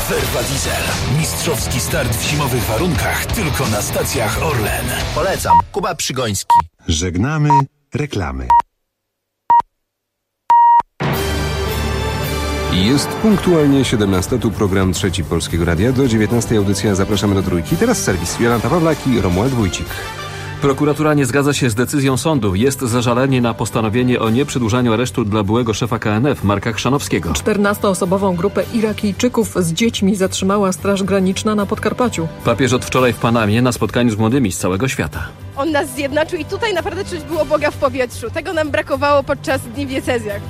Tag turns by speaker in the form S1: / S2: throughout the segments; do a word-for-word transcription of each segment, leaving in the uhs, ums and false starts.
S1: Verva Diesel. Mistrzowski start w zimowych warunkach tylko na stacjach Orlen.
S2: Polecam. Kuba Przygoński.
S3: Żegnamy reklamy.
S4: Jest punktualnie siedemnasta, tu program Trzeci Polskiego Radia. Do dziewiętnastej audycja zapraszamy do Trójki. Teraz serwis. Jolanta Pawlak i Romuald Wójcik.
S5: Prokuratura nie zgadza się z decyzją sądu. Jest zażalenie na postanowienie o nieprzedłużaniu aresztu dla byłego szefa K N F, Marka Chrzanowskiego.
S6: czternastoosobową grupę Irakijczyków z dziećmi zatrzymała Straż Graniczna na Podkarpaciu.
S5: Papież od wczoraj w Panamie na spotkaniu z młodymi z całego świata.
S7: On nas zjednoczył i tutaj naprawdę czuć było Boga w powietrzu. Tego nam brakowało podczas dni w diecezjach.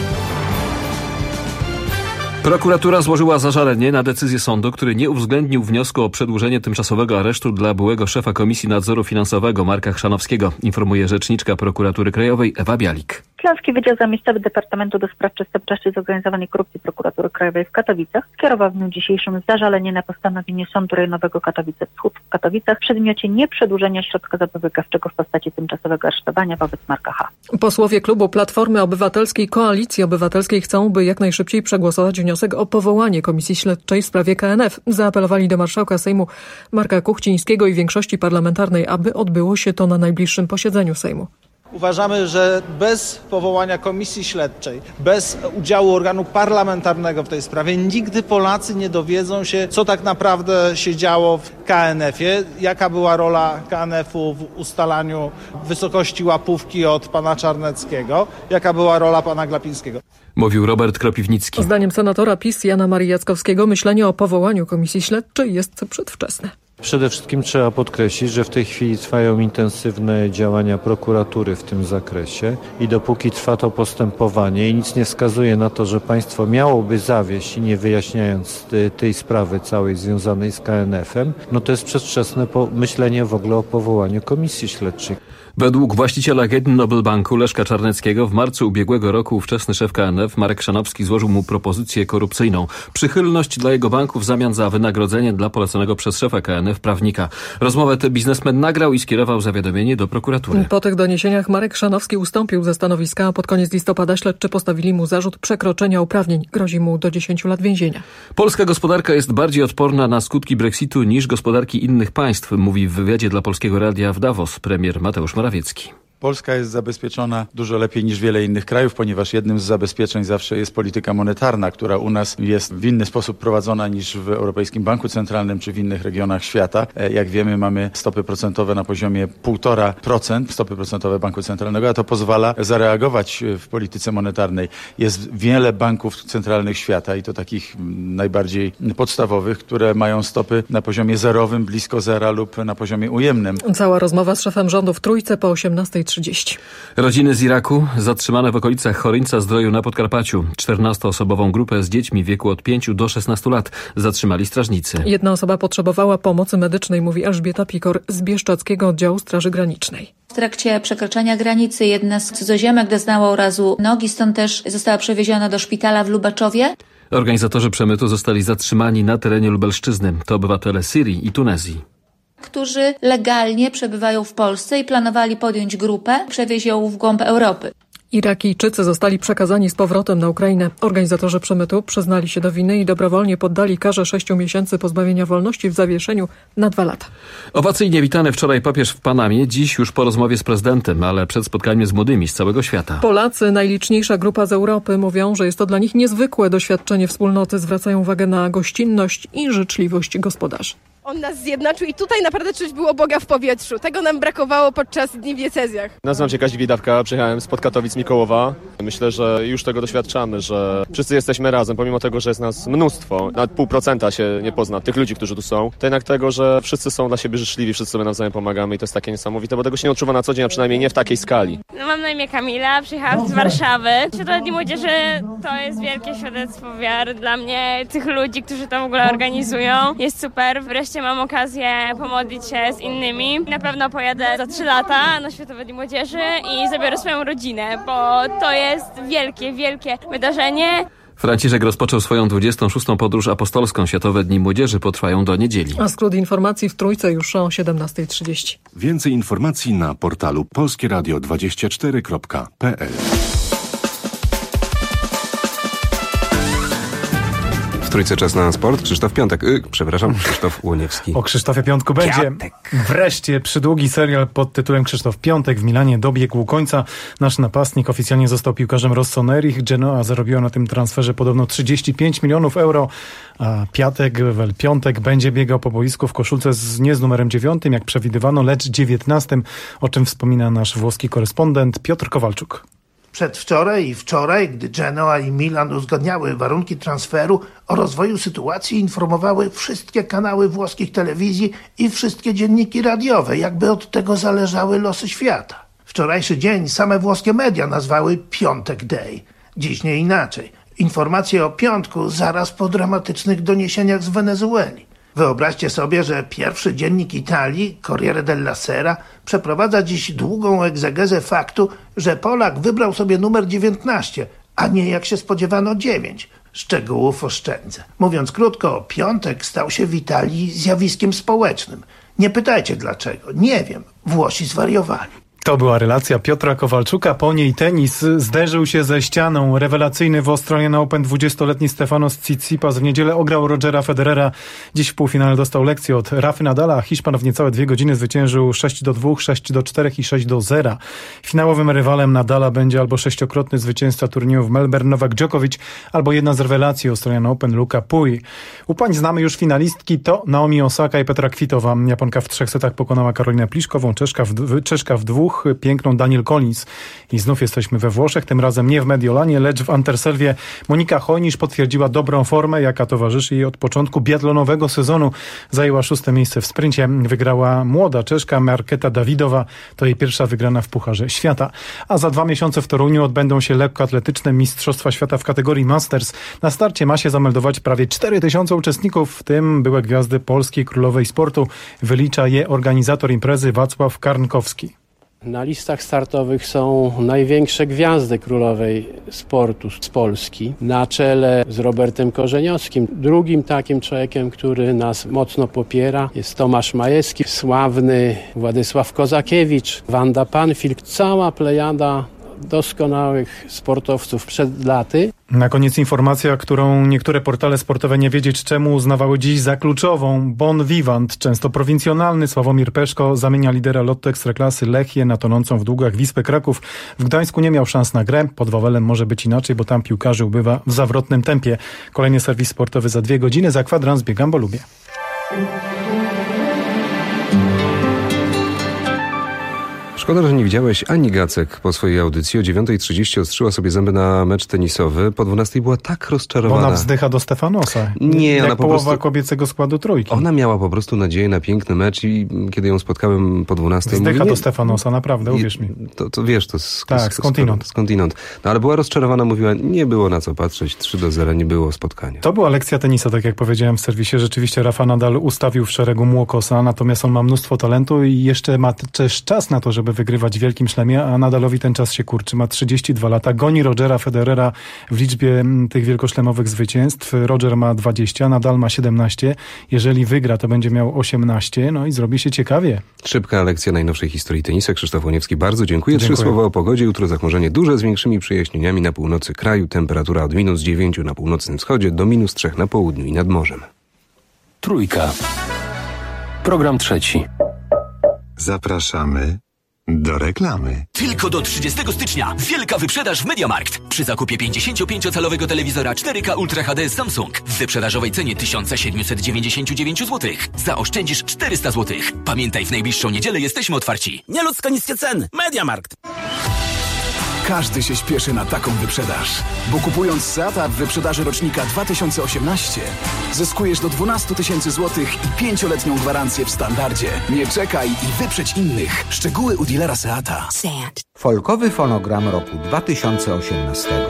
S5: Prokuratura złożyła zażalenie na decyzję sądu, który nie uwzględnił wniosku o przedłużenie tymczasowego aresztu dla byłego szefa Komisji Nadzoru Finansowego Marka Chrzanowskiego, informuje rzeczniczka Prokuratury Krajowej Ewa Bialik.
S8: Śląski Wydział Zamiejscowy Departamentu do Spraw Przestępczości i Zorganizowanej Korupcji Prokuratury Krajowej w Katowicach skierował w dniu dzisiejszym zażalenie na postanowienie Sądu Rejonowego Katowice Wschód w Katowicach w przedmiocie nieprzedłużenia środka zapobiegawczego w postaci tymczasowego aresztowania wobec Marka H.
S6: Posłowie klubu Platformy Obywatelskiej Koalicji Obywatelskiej chcą, by jak najszybciej przegłosować wniosek o powołanie Komisji Śledczej w sprawie K N F. Zaapelowali do marszałka Sejmu Marka Kuchcińskiego i większości parlamentarnej, aby odbyło się to na najbliższym posiedzeniu Sejmu.
S9: Uważamy, że bez powołania komisji śledczej, bez udziału organu parlamentarnego w tej sprawie nigdy Polacy nie dowiedzą się, co tak naprawdę się działo w K N F-ie, jaka była rola K N F-u w ustalaniu wysokości łapówki od pana Czarneckiego, jaka była rola pana Glapińskiego.
S5: Mówił Robert Kropiwnicki.
S6: Zdaniem senatora PiS Jana Marii Jackowskiego myślenie o powołaniu komisji śledczej jest przedwczesne.
S10: Przede wszystkim trzeba podkreślić, że w tej chwili trwają intensywne działania prokuratury w tym zakresie i dopóki trwa to postępowanie i nic nie wskazuje na to, że państwo miałoby zawieść i nie wyjaśniając tej sprawy całej związanej z K N F-em, no to jest przedwczesne myślenie w ogóle o powołaniu komisji śledczej.
S5: Według właściciela Getin Nobel Banku Leszka Czarneckiego w marcu ubiegłego roku ówczesny szef K N F Marek Chrzanowski złożył mu propozycję korupcyjną. Przychylność dla jego banku w zamian za wynagrodzenie dla poleconego przez szefa K N F prawnika. Rozmowę tę biznesmen nagrał i skierował zawiadomienie do prokuratury.
S6: Po tych doniesieniach Marek Chrzanowski ustąpił ze stanowiska, a pod koniec listopada śledczy postawili mu zarzut przekroczenia uprawnień. Grozi mu do dziesięciu lat więzienia.
S5: Polska gospodarka jest bardziej odporna na skutki Brexitu niż gospodarki innych państw, mówi w wywiadzie dla Polskiego Radia w Davos premier Mateusz Morawiecki.
S11: Polska jest zabezpieczona dużo lepiej niż wiele innych krajów, ponieważ jednym z zabezpieczeń zawsze jest polityka monetarna, która u nas jest w inny sposób prowadzona niż w Europejskim Banku Centralnym czy w innych regionach świata. Jak wiemy, mamy stopy procentowe na poziomie półtora procent, stopy procentowe Banku Centralnego, a to pozwala zareagować w polityce monetarnej. Jest wiele banków centralnych świata i to takich najbardziej podstawowych, które mają stopy na poziomie zerowym, blisko zera lub na poziomie ujemnym.
S6: Cała rozmowa z szefem rządu w Trójce po osiemnastej trzydzieści.
S5: Rodziny z Iraku zatrzymane w okolicach Choryńca Zdroju na Podkarpaciu. czternastoosobową grupę z dziećmi w wieku od pięciu do szesnastu lat zatrzymali strażnicy.
S6: Jedna osoba potrzebowała pomocy medycznej, mówi Elżbieta Pikor z Bieszczadzkiego Oddziału Straży Granicznej.
S12: W trakcie przekroczenia granicy jedna z cudzoziemek doznała urazu nogi, stąd też została przewieziona do szpitala w Lubaczowie.
S5: Organizatorzy przemytu zostali zatrzymani na terenie Lubelszczyzny. To obywatele Syrii i Tunezji,
S12: którzy legalnie przebywają w Polsce i planowali podjąć grupę, przewieźć ją w głąb Europy.
S6: Irakijczycy zostali przekazani z powrotem na Ukrainę. Organizatorzy przemytu przyznali się do winy i dobrowolnie poddali karze sześciu miesięcy pozbawienia wolności w zawieszeniu na dwa lata.
S5: Owacyjnie witany wczoraj papież w Panamie, dziś już po rozmowie z prezydentem, ale przed spotkaniem z młodymi z całego świata.
S6: Polacy, najliczniejsza grupa z Europy, mówią, że jest to dla nich niezwykłe doświadczenie wspólnoty. Zwracają uwagę na gościnność i życzliwość gospodarzy.
S7: On nas zjednoczył i tutaj naprawdę czuć było Boga w powietrzu. Tego nam brakowało podczas dni w diecezjach.
S13: Nazywam się Kazimierz Widawka, przyjechałem spod Katowic Mikołowa. Myślę, że już tego doświadczamy, że wszyscy jesteśmy razem, pomimo tego, że jest nas mnóstwo, nawet pół procenta się nie pozna tych ludzi, którzy tu są. To jednak tego, że wszyscy są dla siebie życzliwi, wszyscy sobie nawzajem pomagamy i to jest takie niesamowite, bo tego się nie odczuwa na co dzień, a przynajmniej nie w takiej skali.
S14: No, mam na imię Kamila, przyjechałam z Warszawy. Święto Dni Młodzieży to jest wielkie świadectwo wiary dla mnie, tych ludzi, którzy to w ogóle organizują. Jest super, wreszcie mam okazję pomodlić się z innymi. Na pewno pojadę za trzy lata na Światowe Dni Młodzieży i zabiorę swoją rodzinę, bo to jest wielkie, wielkie wydarzenie.
S5: Franciszek rozpoczął swoją dwudziestą szóstą podróż apostolską. Światowe Dni Młodzieży potrwają do niedzieli.
S6: A skrót informacji w Trójce już o siedemnastej trzydzieści.
S3: Więcej informacji na portalu polskie radio dwadzieścia cztery kropka p l.
S4: Trójce czas na sport. Krzysztof Piątek. Y, przepraszam, Krzysztof Łoniewski.
S15: O Krzysztofie Piątku będzie.
S4: Piątek.
S15: Wreszcie przydługi serial pod tytułem Krzysztof Piątek w Milanie dobiegł końca. Nasz napastnik oficjalnie został piłkarzem Rossoneri. Genoa zarobiła na tym transferze podobno trzydzieści pięć milionów euro, a Piatek, wel Piątek będzie biegał po boisku w koszulce z, nie z numerem dziewiątym, jak przewidywano, lecz dziewiętnastym, o czym wspomina nasz włoski korespondent Piotr Kowalczuk.
S16: Przedwczoraj i wczoraj, gdy Genoa i Milan uzgadniały warunki transferu, o rozwoju sytuacji informowały wszystkie kanały włoskich telewizji i wszystkie dzienniki radiowe, jakby od tego zależały losy świata. Wczorajszy dzień same włoskie media nazwały Piątek Day. Dziś nie inaczej. Informacje o piątku zaraz po dramatycznych doniesieniach z Wenezueli. Wyobraźcie sobie, że pierwszy dziennik Italii, Corriere della Sera, przeprowadza dziś długą egzegezę faktu, że Polak wybrał sobie numer dziewiętnaście, a nie jak się spodziewano dziewięć. Szczegółów oszczędzę. Mówiąc krótko, Piątek stał się w Italii zjawiskiem społecznym. Nie pytajcie dlaczego, nie wiem. Włosi zwariowali.
S15: To była relacja Piotra Kowalczuka, po niej tenis zderzył się ze ścianą. Rewelacyjny w Australian Open dwudziestoletni Stefanos Tsitsipas w niedzielę ograł Rogera Federera. Dziś w półfinale dostał lekcję od Rafy Nadala. Hiszpan w niecałe dwie godziny zwyciężył sześć do dwóch, sześć do czterech i sześć do zera. Finałowym rywalem Nadala będzie albo sześciokrotny zwycięzca turnieju w Melbourne Novak Djokovic, albo jedna z rewelacji Australian Open Luka Pouille. U pań znamy już finalistki, to Naomi Osaka i Petra Kvitova. Japonka w trzech setach pokonała Karolinę Pliszkową, Czeszka w, Czeszka w dwóch, piękną Daniel Collins. I znów jesteśmy we Włoszech, tym razem nie w Mediolanie, lecz w Anterselwie. Monika Hojnisz potwierdziła dobrą formę, jaka towarzyszy jej od początku biatlonowego sezonu. Zajęła szóste miejsce w sprincie. Wygrała młoda Czeszka Marketa Dawidowa. To jej pierwsza wygrana w Pucharze Świata. A za dwa miesiące w Toruniu odbędą się lekkoatletyczne Mistrzostwa Świata w kategorii Masters. Na starcie ma się zameldować prawie cztery tysiące uczestników, w tym były gwiazdy polskiej królowej sportu. Wylicza je organizator imprezy Wacław Karnkowski.
S17: Na listach startowych są największe gwiazdy królowej sportu z Polski. Na czele z Robertem Korzeniowskim. Drugim takim człowiekiem, który nas mocno popiera, jest Tomasz Majewski, sławny Władysław Kozakiewicz, Wanda Panfil. Cała plejada doskonałych sportowców przed laty.
S15: Na koniec informacja, którą niektóre portale sportowe nie wiedzieć czemu uznawały dziś za kluczową. Bon Vivant, często prowincjonalny Sławomir Peszko zamienia lidera Lotto Ekstraklasy Lechię na tonącą w długach Wispę Kraków. W Gdańsku nie miał szans na grę. Pod Wawelem może być inaczej, bo tam piłkarzy ubywa w zawrotnym tempie. Kolejny serwis sportowy za dwie godziny. Za kwadrans biegam, bo lubię.
S4: Szkoda, że nie widziałeś Ani Gacek po swojej audycji. O dziewiątej trzydzieści ostrzyła sobie zęby na mecz tenisowy. Po dwunastej była tak rozczarowana.
S15: Bo ona wzdycha do Stefanosa.
S4: Nie,
S15: jak
S4: ona po
S15: połowa
S4: prostu
S15: kobiecego składu trójki.
S4: Ona miała po prostu nadzieję na piękny mecz i kiedy ją spotkałem po dwunastej...
S15: Wzdycha
S4: mówi,
S15: do Stefanosa, naprawdę, uwierz mi.
S4: To, to wiesz, to sk-
S15: tak, skądinąd.
S4: skądinąd. No ale była rozczarowana, mówiła, nie było na co patrzeć, trzy do zera, nie było spotkania.
S15: To była lekcja tenisa, tak jak powiedziałem w serwisie. Rzeczywiście Rafa Nadal ustawił w szeregu Młokosa, natomiast on ma mnóstwo talentu i jeszcze ma też czas na to, żeby wygrywać w wielkim szlemie, a Nadalowi ten czas się kurczy. Ma trzydzieści dwa lata, goni Rogera Federera w liczbie tych wielkoszlemowych zwycięstw. Roger ma dwadzieścia, Nadal ma siedemnaście. Jeżeli wygra, to będzie miał osiemnaście, no i zrobi się ciekawie.
S4: Szybka lekcja najnowszej historii tenisa. Krzysztof Łoniewski, bardzo dziękuję.
S15: dziękuję.
S4: Trzy słowa o pogodzie. Jutro zachmurzenie duże z większymi przejaśnieniami na północy kraju. Temperatura od minus dziewięciu na północnym wschodzie do minus trzech na południu i nad morzem.
S1: Trójka. Program trzeci.
S18: Zapraszamy do reklamy.
S19: Tylko do trzydziestego stycznia wielka wyprzedaż w MediaMarkt. Przy zakupie pięćdziesięciopięciocalowego telewizora cztery K Ultra H D Samsung w wyprzedażowej cenie tysiąc siedemset dziewięćdziesiąt dziewięć złotych zaoszczędzisz czterysta złotych. Pamiętaj, w najbliższą niedzielę jesteśmy otwarci.
S20: Nieludzko niskie ceny. MediaMarkt.
S1: Każdy się śpieszy na taką wyprzedaż, bo kupując Seata w wyprzedaży rocznika dwa tysiące osiemnaście zyskujesz do dwanaście tysięcy złotych i pięcioletnią gwarancję w standardzie. Nie czekaj i wyprzedź innych. Szczegóły u dealera Seata.
S21: Seat. Folkowy fonogram roku dwa tysiące osiemnastego.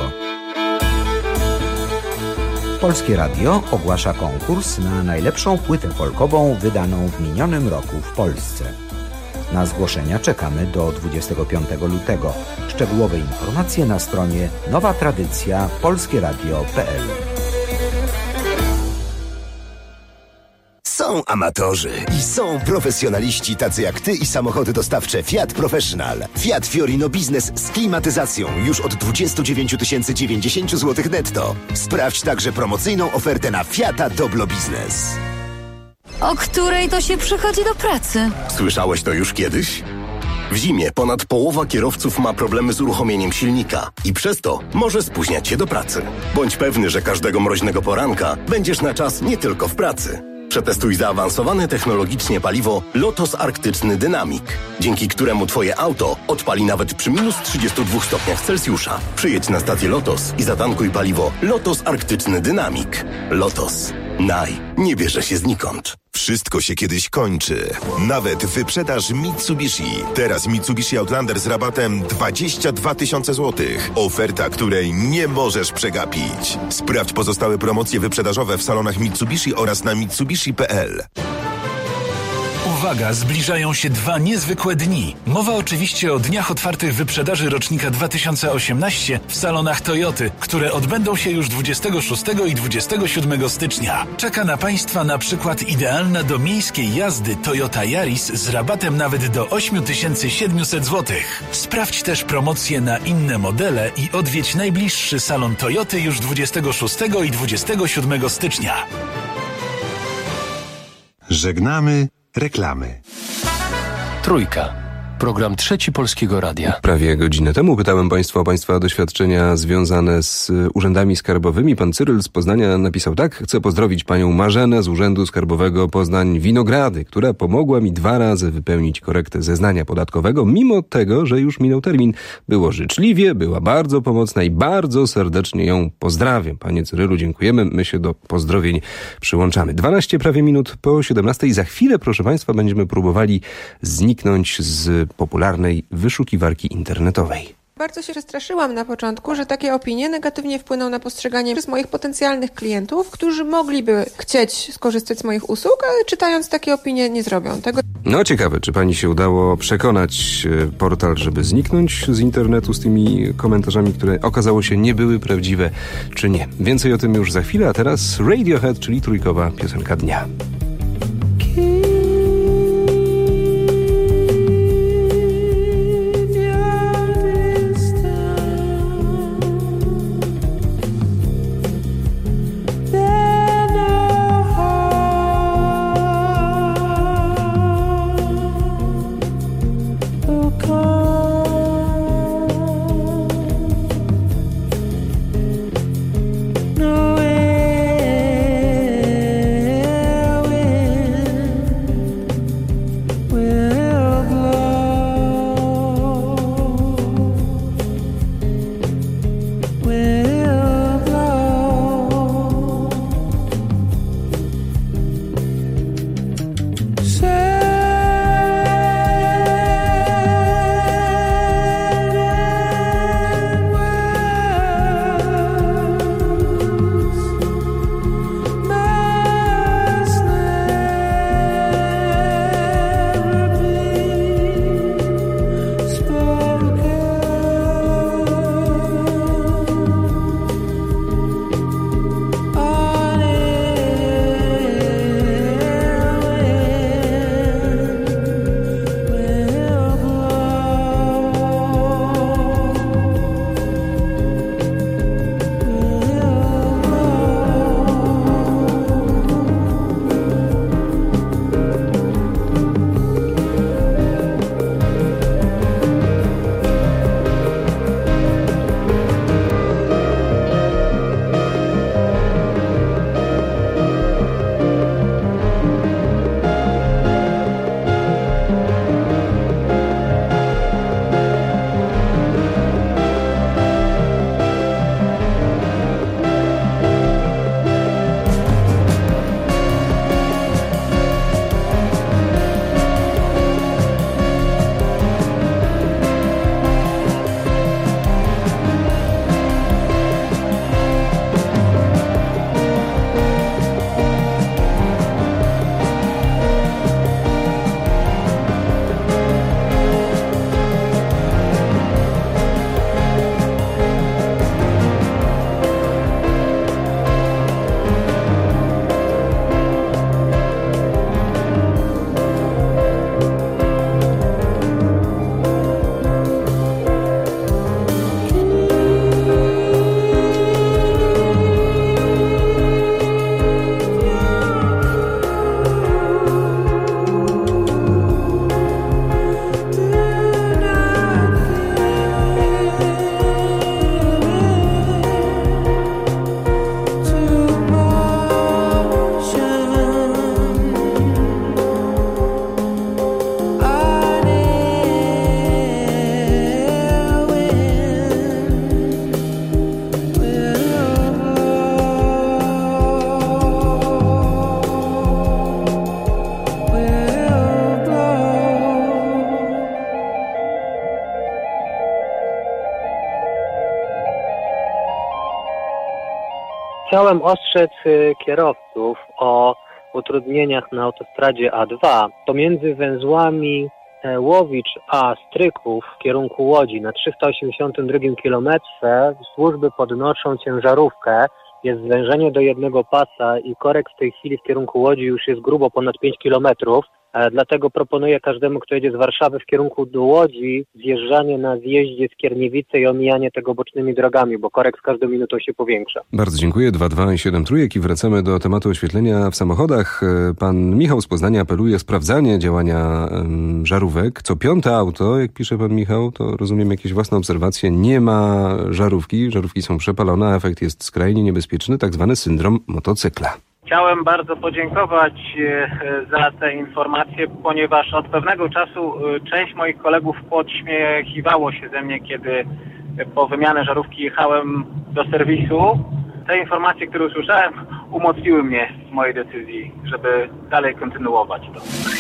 S21: Polskie Radio ogłasza konkurs na najlepszą płytę folkową wydaną w minionym roku w Polsce. Na zgłoszenia czekamy do dwudziestego piątego lutego. Szczegółowe informacje na stronie nowa tradycja polskieradio kropka p l.
S22: Są
S2: Są amatorzy i są profesjonaliści tacy jak ty i samochody dostawcze Fiat Professional. Fiat Fiorino Business z klimatyzacją już od dwadzieścia dziewięć tysięcy dziewięćdziesiąt złotych netto. Sprawdź także promocyjną ofertę na Fiata Doblo Business.
S22: O której to się przychodzi do pracy?
S23: Słyszałeś to już kiedyś? W zimie ponad połowa kierowców ma problemy z uruchomieniem silnika i przez to może spóźniać się do pracy. Bądź pewny, że każdego mroźnego poranka będziesz na czas nie tylko w pracy. Przetestuj zaawansowane technologicznie paliwo Lotos Arktyczny Dynamic, dzięki któremu twoje auto odpali nawet przy minus trzydziestu dwóch stopniach Celsjusza. Przyjedź na stację Lotos i zatankuj paliwo Lotos Arktyczny Dynamic. Lotos. Naj. Nie bierze się znikąd.
S18: Wszystko się kiedyś kończy. Nawet wyprzedaż Mitsubishi. Teraz Mitsubishi Outlander z rabatem dwadzieścia dwa tysiące złotych. Oferta, której nie możesz przegapić. Sprawdź pozostałe promocje wyprzedażowe w salonach Mitsubishi oraz na mitsubishi kropka p l.
S24: Uwaga, zbliżają się dwa niezwykłe dni. Mowa oczywiście o dniach otwartych wyprzedaży rocznika dwa tysiące osiemnaście w salonach Toyoty, które odbędą się już dwudziestego szóstego i dwudziestego siódmego stycznia. Czeka na Państwa na przykład idealna do miejskiej jazdy Toyota Yaris z rabatem nawet do osiem tysięcy siedemset złotych. Sprawdź też promocje na inne modele i odwiedź najbliższy salon Toyoty już dwudziestego szóstego i dwudziestego siódmego stycznia.
S18: Żegnamy reklamy.
S25: Trójka. Program Trzeci Polskiego Radia.
S4: Prawie godzinę temu pytałem Państwa o Państwa doświadczenia związane z urzędami skarbowymi. Pan Cyryl z Poznania napisał tak. Chcę pozdrowić panią Marzenę z Urzędu Skarbowego Poznań Winogrady, która pomogła mi dwa razy wypełnić korektę zeznania podatkowego, mimo tego, że już minął termin. Było życzliwie, była bardzo pomocna i bardzo serdecznie ją pozdrawiam. Panie Cyrylu, dziękujemy. My się do pozdrowień przyłączamy. dwanaście prawie minut po siedemnastej. Za chwilę, proszę Państwa, będziemy próbowali zniknąć z popularnej wyszukiwarki internetowej.
S26: Bardzo się przestraszyłam na początku, że takie opinie negatywnie wpłyną na postrzeganie przez moich potencjalnych klientów, którzy mogliby chcieć skorzystać z moich usług, ale czytając takie opinie nie zrobią tego.
S4: No ciekawe, czy pani się udało przekonać portal, żeby zniknąć z internetu z tymi komentarzami, które okazało się nie były prawdziwe, czy nie. Więcej o tym już za chwilę, a teraz Radiohead, czyli trójkowa piosenka dnia.
S27: Nowhere
S7: Chciałem ostrzec kierowców o utrudnieniach na autostradzie A dwa. Pomiędzy węzłami Łowicz a Stryków w kierunku Łodzi na trzysta osiemdziesiątym drugim kilometrze służby podnoszą ciężarówkę. Jest zwężenie do jednego pasa i korek w tej chwili w kierunku Łodzi już jest grubo ponad pięć kilometrów. Dlatego proponuję każdemu, kto jedzie z Warszawy w kierunku do Łodzi, zjeżdżanie na zjeździe z Kierniewicy i omijanie tego bocznymi drogami, bo korek z każdą minutą się powiększa.
S4: Bardzo dziękuję. dwa dwa i siedem trójek i wracamy do tematu oświetlenia w samochodach. Pan Michał z Poznania apeluje o sprawdzanie działania um, żarówek. Co piąte auto, jak pisze pan Michał, to rozumiem jakieś własne obserwacje, nie ma żarówki. Żarówki są przepalone, a efekt jest skrajnie niebezpieczny, tak zwany syndrom motocykla.
S8: Chciałem bardzo podziękować za te informacje, ponieważ od pewnego czasu część moich kolegów podśmiechiwało się ze mnie, kiedy po wymianę żarówki jechałem do serwisu. Te informacje, które usłyszałem, umocniły mnie w mojej decyzji, żeby dalej kontynuować to.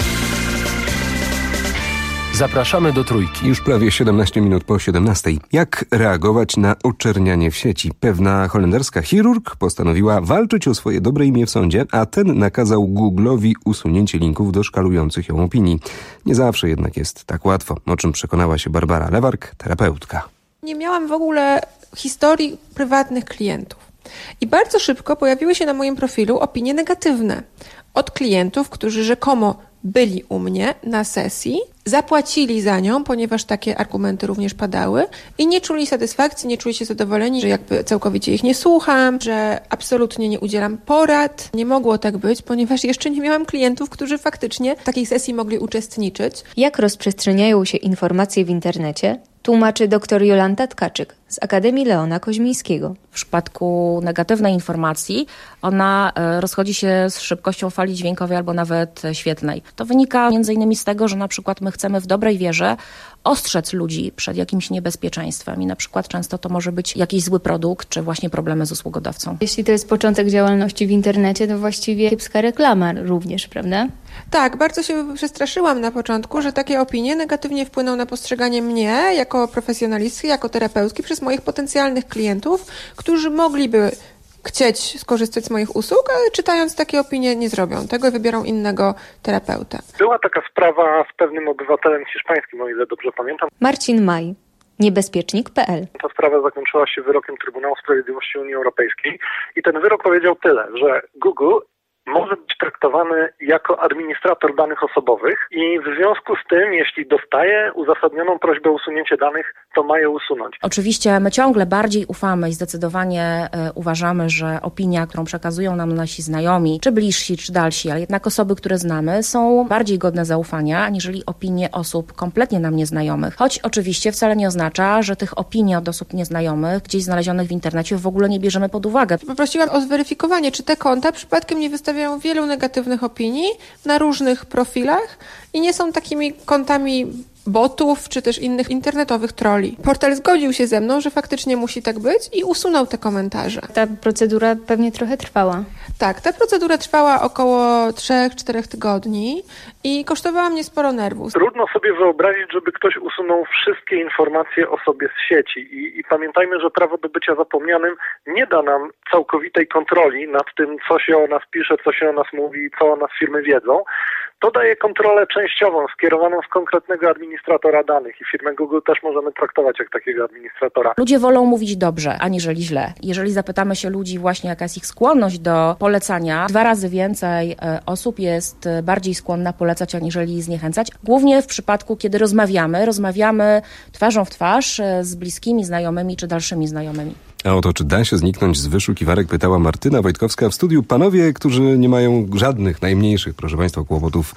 S25: Zapraszamy do Trójki.
S4: Już prawie siedemnaście minut po siedemnastej. Jak reagować na oczernianie w sieci? Pewna holenderska chirurg postanowiła walczyć o swoje dobre imię w sądzie, a ten nakazał Google'owi usunięcie linków do szkalujących ją opinii. Nie zawsze jednak jest tak łatwo, o czym przekonała się Barbara Lewark, terapeutka.
S26: Nie miałam w ogóle historii prywatnych klientów. I bardzo szybko pojawiły się na moim profilu opinie negatywne od klientów, którzy rzekomo byli u mnie na sesji, zapłacili za nią, ponieważ takie argumenty również padały i nie czuli satysfakcji, nie czuli się zadowoleni, że jakby całkowicie ich nie słucham, że absolutnie nie udzielam porad. Nie mogło tak być, ponieważ jeszcze nie miałam klientów, którzy faktycznie w takiej sesji mogli uczestniczyć.
S9: Jak rozprzestrzeniają się informacje w internecie? Tłumaczy dr Jolanta Tkaczyk z Akademii Leona Koźmińskiego.
S10: W przypadku negatywnej informacji ona rozchodzi się z szybkością fali dźwiękowej albo nawet świetlnej. To wynika między innymi z tego, że na przykład my chcemy w dobrej wierze ostrzec ludzi przed jakimś niebezpieczeństwem i na przykład często to może być jakiś zły produkt, czy właśnie problemy z usługodawcą.
S9: Jeśli to jest początek działalności w internecie, to właściwie kiepska reklama również, prawda?
S26: Tak, bardzo się przestraszyłam na początku, że takie opinie negatywnie wpłyną na postrzeganie mnie jako profesjonalistki, jako terapeutki przez moich potencjalnych klientów, którzy mogliby chcieć skorzystać z moich usług, ale czytając takie opinie nie zrobią tego i wybiorą innego terapeuta.
S11: Była taka sprawa z pewnym obywatelem hiszpańskim, o ile dobrze pamiętam.
S9: Marcin Maj, niebezpiecznik kropka pe el.
S11: Ta sprawa zakończyła się wyrokiem Trybunału Sprawiedliwości Unii Europejskiej i ten wyrok powiedział tyle, że Google może być traktowany jako administrator danych osobowych i w związku z tym, jeśli dostaje uzasadnioną prośbę o usunięcie danych, to ma je usunąć.
S10: Oczywiście my ciągle bardziej ufamy i zdecydowanie y, uważamy, że opinia, którą przekazują nam nasi znajomi, czy bliżsi, czy dalsi, ale jednak osoby, które znamy, są bardziej godne zaufania, aniżeli opinie osób kompletnie nam nieznajomych. Choć oczywiście wcale nie oznacza, że tych opinii od osób nieznajomych, gdzieś znalezionych w internecie, w ogóle nie bierzemy pod uwagę.
S26: Poprosiłam o zweryfikowanie, czy te konta przypadkiem nie wystawiają wielu negatywnych opinii na różnych profilach i nie są takimi kontami botów, czy też innych internetowych trolli. Portal zgodził się ze mną, że faktycznie musi tak być i usunął te komentarze.
S9: Ta procedura pewnie trochę trwała.
S26: Tak, ta procedura trwała około trzech czterech tygodni i kosztowała mnie sporo nerwów.
S11: Trudno sobie wyobrazić, żeby ktoś usunął wszystkie informacje o sobie z sieci i, i pamiętajmy, że prawo do bycia zapomnianym nie da nam całkowitej kontroli nad tym, co się o nas pisze, co się o nas mówi, co o nas firmy wiedzą. To daje kontrolę częściową, skierowaną z konkretnego administratora danych i firmę Google też możemy traktować jak takiego administratora.
S10: Ludzie wolą mówić dobrze, aniżeli źle. Jeżeli zapytamy się ludzi właśnie, jaka jest ich skłonność do polecania, dwa razy więcej osób jest bardziej skłonna polecać, aniżeli zniechęcać. Głównie w przypadku, kiedy rozmawiamy, rozmawiamy twarzą w twarz z bliskimi znajomymi czy dalszymi znajomymi.
S4: A o to, czy da się zniknąć z wyszukiwarek, pytała Martyna Wojtkowska w studiu. Panowie, którzy nie mają żadnych, najmniejszych, proszę państwa, kłopotów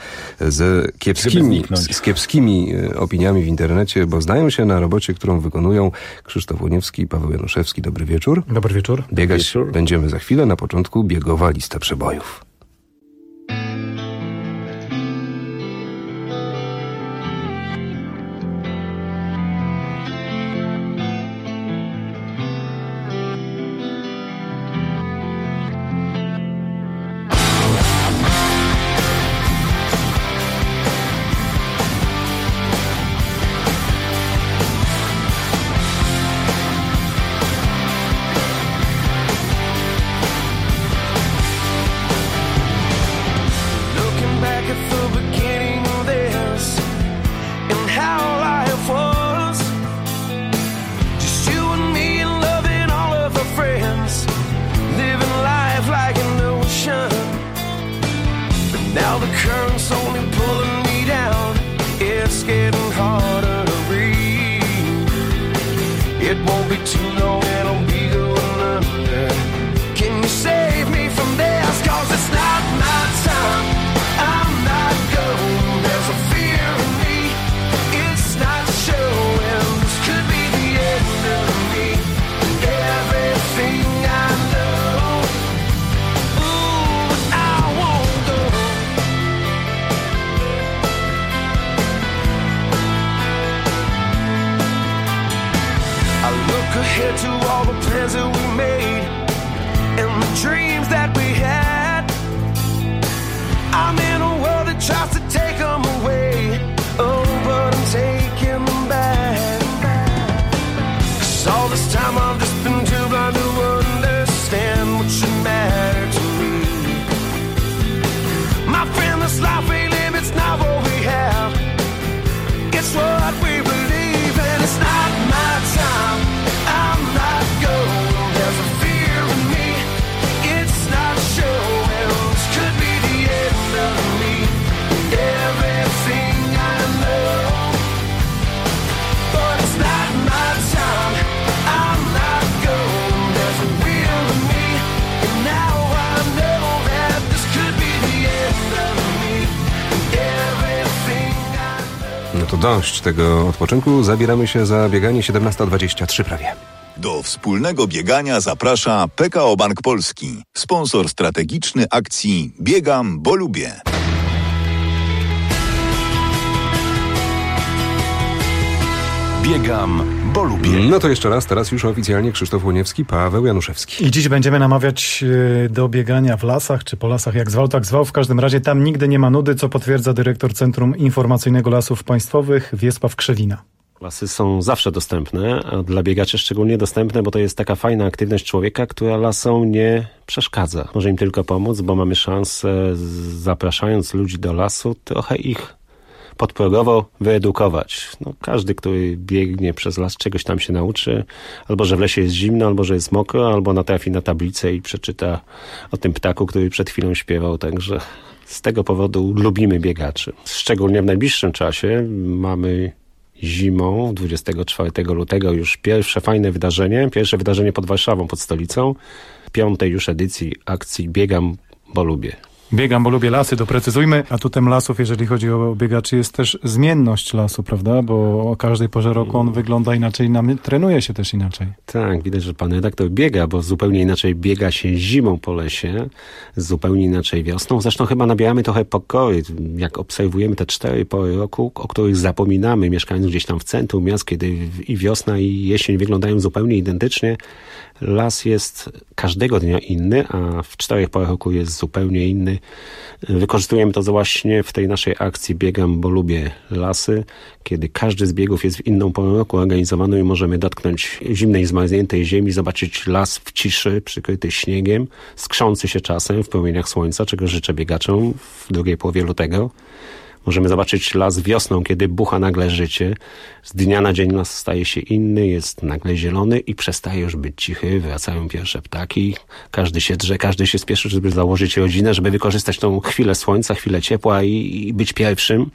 S4: z kiepskimi, z, z kiepskimi opiniami w internecie, bo znają się na robocie, którą wykonują. Krzysztof Łoniewski i Paweł Januszewski. Dobry wieczór.
S15: Dobry wieczór.
S4: Biegać
S15: wieczór.
S4: Będziemy za chwilę. Na początku biegowa lista przebojów.
S3: Now the current's only pulling me down. It's getting harder to read. It won't be too long and I'll be going under. Can you save me from this? Cause it's not my time. I'm not going. There's a fear in me. It's not showing. This could be the end of me. Everything I know. Ooh, but I won't go. I look ahead to all the plans that we made and the dreams that we had. I'm in a world that tries to take them away. Oh, but I'm taking them back. Cause all this time I've just been too blind to understand what should matter to me. My friend, this life we live, it's not what we have. It's what we believe, and it's not my time. I'm not going. There's a fear in me. It's not showing. This could be the end of me. Everything I know. But it's not my time. I'm not going. There's a will in me. And now I know that this could be the end of me. Everything I know.
S4: No to dość tego odpoczynku. Zabieramy się za bieganie. siedemnasta dwadzieścia trzy prawie.
S5: Do wspólnego biegania zaprasza P K O Bank Polski, sponsor strategiczny akcji Biegam, bo lubię.
S24: Biegam, bo lubię.
S4: No to jeszcze raz, teraz już oficjalnie Krzysztof Łoniewski, Paweł Januszewski.
S15: I dziś będziemy namawiać do biegania w lasach, czy po lasach, jak zwał, tak zwał. W każdym razie tam nigdy nie ma nudy, co potwierdza dyrektor Centrum Informacyjnego Lasów Państwowych Wiesław Krzewina.
S6: Lasy są zawsze dostępne, a dla biegaczy szczególnie dostępne, bo to jest taka fajna aktywność człowieka, która lasom nie przeszkadza. Może im tylko pomóc, bo mamy szansę, zapraszając ludzi do lasu, trochę ich podprogowo wyedukować. No, każdy, który biegnie przez las, czegoś tam się nauczy, albo że w lesie jest zimno, albo że jest mokro, albo natrafi na tablicę i przeczyta o tym ptaku, który przed chwilą śpiewał, także z tego powodu lubimy biegaczy. Szczególnie w najbliższym czasie mamy zimą, dwudziestego czwartego lutego już pierwsze fajne wydarzenie, pierwsze wydarzenie pod Warszawą, pod stolicą, piątej już edycji akcji Biegam, bo lubię.
S15: Biegam, bo lubię lasy, doprecyzujmy. Atutem lasów, jeżeli chodzi o biegaczy, jest też zmienność lasu, prawda? Bo o każdej porze roku on wygląda inaczej, nam trenuje się też inaczej.
S6: Tak, widać, że pan redaktor biega, bo zupełnie inaczej biega się zimą po lesie, zupełnie inaczej wiosną. Zresztą chyba nabieramy trochę pokory, jak obserwujemy te cztery pory roku, o których zapominamy, mieszkając gdzieś tam w centrum miast, kiedy i wiosna, i jesień wyglądają zupełnie identycznie. Las jest każdego dnia inny, a w czterech porach roku jest zupełnie inny. Wykorzystujemy to właśnie w tej naszej akcji Biegam, bo lubię lasy, kiedy każdy z biegów jest w inną porę roku organizowany i możemy dotknąć zimnej, zmarzniętej ziemi, zobaczyć las w ciszy, przykryty śniegiem, skrzący się czasem w promieniach słońca, czego życzę biegaczom w drugiej połowie lutego. Możemy zobaczyć las wiosną, kiedy bucha nagle życie. Z dnia na dzień las staje się inny, jest nagle zielony i przestaje już być cichy. Wracają pierwsze ptaki. Każdy się drze, każdy się spieszy, żeby założyć rodzinę, żeby wykorzystać tą chwilę słońca, chwilę ciepła i, i być pierwszym.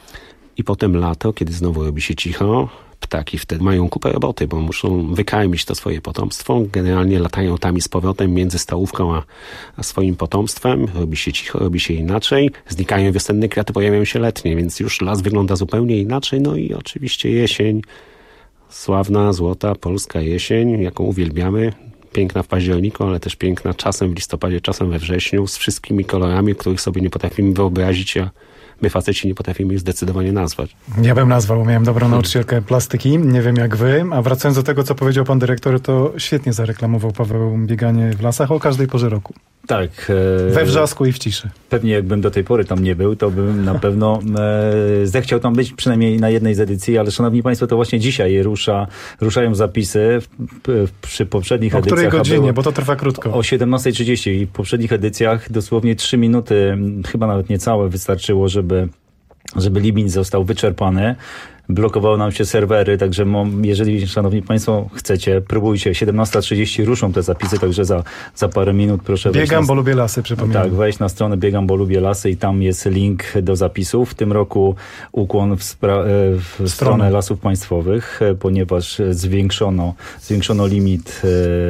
S6: I potem lato, kiedy znowu robi się cicho. Ptaki wtedy mają kupę roboty, bo muszą wykarmić to swoje potomstwo. Generalnie latają tam i z powrotem między stołówką a, a swoim potomstwem. Robi się cicho, robi się inaczej. Znikają wiosenne kwiaty, pojawiają się letnie, więc już las wygląda zupełnie inaczej. No i oczywiście jesień. Sławna, złota, polska jesień, jaką uwielbiamy. Piękna w październiku, ale też piękna czasem w listopadzie, czasem we wrześniu, z wszystkimi kolorami, których sobie nie potrafimy wyobrazić, a my faceci nie potrafimy ich zdecydowanie nazwać.
S15: Ja bym nazwał, miałem dobrą nauczycielkę plastyki, nie wiem jak wy, a wracając do tego, co powiedział pan dyrektor, to świetnie zareklamował Paweł bieganie w lasach o każdej porze roku.
S12: Tak.
S15: E, We wrzasku i w ciszy.
S12: Pewnie jakbym do tej pory tam nie był, to bym na pewno e, zechciał tam być przynajmniej na jednej z edycji, ale szanowni państwo, to właśnie dzisiaj rusza, ruszają zapisy w, w, przy poprzednich
S15: o
S12: edycjach.
S15: O której godzinie, bo to trwa krótko.
S12: O siedemnasta trzydzieści i w poprzednich edycjach dosłownie trzy minuty, chyba nawet niecałe wystarczyło, żeby żeby limit został wyczerpany. blokowały nam się serwery, także jeżeli, szanowni państwo, chcecie, próbujcie. siedemnasta trzydzieści ruszą te zapisy, także za, za parę minut proszę wejść.
S15: Biegam,
S12: na,
S15: bo lubię lasy, przypominam.
S12: Tak, wejść na stronę Biegam, bo lubię lasy i tam jest link do zapisów. W tym roku ukłon w, spra- w stronę Lasów Państwowych, ponieważ zwiększono, zwiększono limit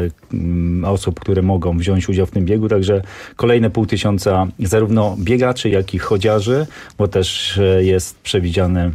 S12: e, osób, które mogą wziąć udział w tym biegu, także kolejne pół tysiąca zarówno biegaczy, jak i chodziarzy, bo też jest przewidziany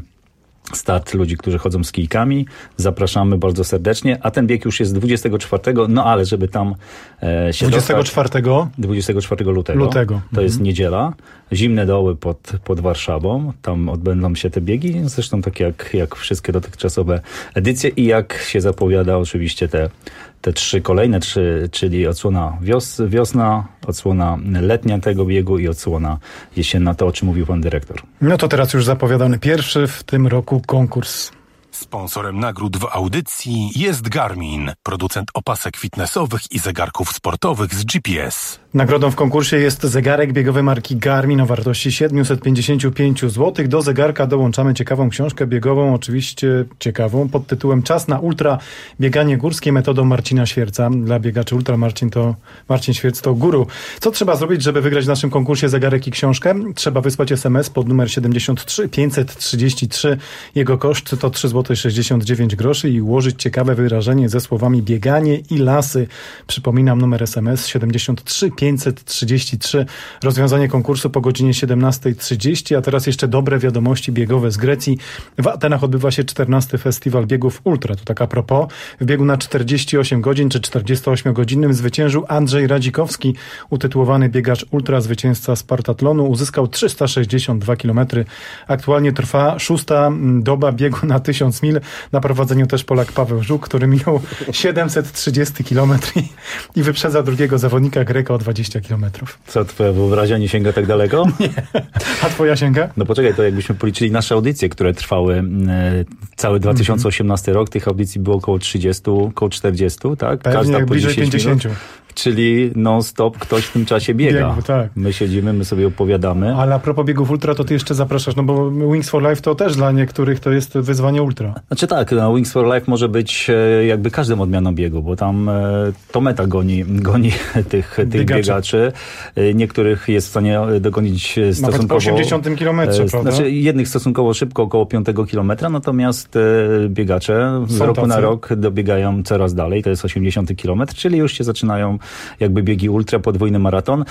S12: start ludzi, którzy chodzą z kijkami. Zapraszamy bardzo serdecznie, a ten bieg już jest dwudziestego czwartego, no ale żeby tam e, się
S15: dwudziestego czwartego?
S12: dwudziestego czwartego lutego.
S15: Lutego.
S12: To mhm. jest niedziela. Zimne doły pod, pod Warszawą. Tam odbędą się te biegi. Zresztą tak jak, jak wszystkie dotychczasowe edycje i jak się zapowiada oczywiście te Te trzy kolejne, trzy, czyli odsłona wios, wiosna, odsłona letnia tego biegu i odsłona jesienna, to o czym mówił pan dyrektor.
S15: No to teraz już zapowiadany pierwszy w tym roku konkurs.
S13: Sponsorem nagród w audycji jest Garmin, producent opasek fitnessowych i zegarków sportowych z G P S.
S15: Nagrodą w konkursie jest zegarek biegowy marki Garmin o wartości siedemset pięćdziesiąt pięć złotych. Do zegarka dołączamy ciekawą książkę biegową, oczywiście ciekawą, pod tytułem Czas na ultra, bieganie górskie metodą Marcina Świerca. Dla biegaczy ultra Marcin to Marcin Świerc to guru. Co trzeba zrobić, żeby wygrać w naszym konkursie zegarek i książkę? Trzeba wysłać es em es pod numer siedemdziesiąt trzy pięćset trzydzieści trzy. Jego koszt to trzy złote sześćdziesiąt dziewięć groszy i ułożyć ciekawe wyrażenie ze słowami bieganie i lasy. Przypominam numer es em es siedemdziesiąt trzy pięćset trzydzieści trzy. Rozwiązanie konkursu po godzinie siedemnasta trzydzieści, a teraz jeszcze dobre wiadomości biegowe z Grecji. W Atenach odbywa się czternasty Festiwal Biegów Ultra. To tak a propos. W biegu na czterdzieści osiem godzin czy czterdziestoośmiogodzinnym zwyciężył Andrzej Radzikowski, utytułowany biegacz ultra, zwycięzca Spartatlonu. Uzyskał trzysta sześćdziesiąt dwa kilometry. Aktualnie trwa szósta doba biegu na tysiąc mil. Na prowadzeniu też Polak Paweł Żuk, który minął siedemset trzydzieści kilometrów i, i wyprzedza drugiego zawodnika Greka o dwadzieścia kilometrów.
S12: Co, twoja wyobraźnia nie sięga tak daleko?
S15: Nie. A twoja sięga?
S12: No poczekaj, to jakbyśmy policzyli nasze audycje, które trwały e, cały dwa tysiące osiemnasty mm-hmm. rok, tych audycji było około trzydzieści, około czterdzieści, tak?
S15: Pewnie,
S12: każda
S15: jak
S12: po
S15: bliżej pięćdziesiąt.
S12: Czyli non-stop ktoś w tym czasie biega.
S15: Biegu, tak.
S12: My siedzimy, my sobie opowiadamy.
S15: Ale a propos biegów ultra, to ty jeszcze zapraszasz, no bo Wings for Life to też dla niektórych to jest wyzwanie ultra.
S12: Znaczy tak, no, Wings for Life może być e, jakby każdą odmianą biegu, bo tam e, to meta goni, goni tych, tych biegaczy. E, niektórych jest w stanie dogonić stosunkowo...
S15: Nawet po osiemdziesiątym kilometrze,
S12: e,
S15: prawda?
S12: Znaczy jednych stosunkowo szybko, około piątego kilometra, natomiast e, biegacze z roku tacy. na rok dobiegają coraz dalej, to jest osiemdziesiąty kilometr, czyli już się zaczynają jakby biegi ultra, podwójny maraton.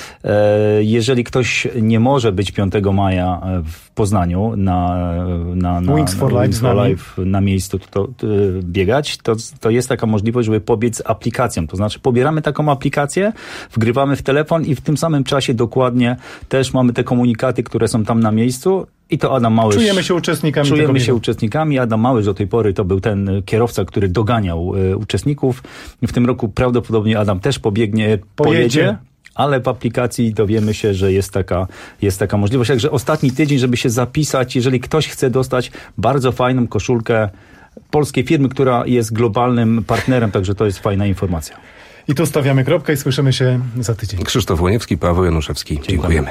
S12: Jeżeli ktoś nie może być piątego maja w Poznaniu na, na, na,
S15: Wings for Life,
S12: Wings for Life na miejscu to, to, to biegać, to, to jest taka możliwość, żeby pobiec aplikacją. To znaczy pobieramy taką aplikację, wgrywamy w telefon i w tym samym czasie dokładnie też mamy te komunikaty, które są tam na miejscu. I to Adam Małysz.
S15: Czujemy się uczestnikami.
S12: Czujemy
S15: tego
S12: się
S15: biegu.
S12: uczestnikami. Adam Małysz do tej pory to był ten kierowca, który doganiał y, uczestników. W tym roku prawdopodobnie Adam też pobiegnie, pojedzie. pojedzie. Ale w aplikacji dowiemy się, że jest taka, jest taka możliwość. Także ostatni tydzień, żeby się zapisać, jeżeli ktoś chce dostać bardzo fajną koszulkę polskiej firmy, która jest globalnym partnerem, także to jest fajna informacja.
S15: I tu stawiamy kropkę i słyszymy się za tydzień.
S4: Krzysztof Łoniewski, Paweł Januszewski. Dziękujemy. Dziękujemy.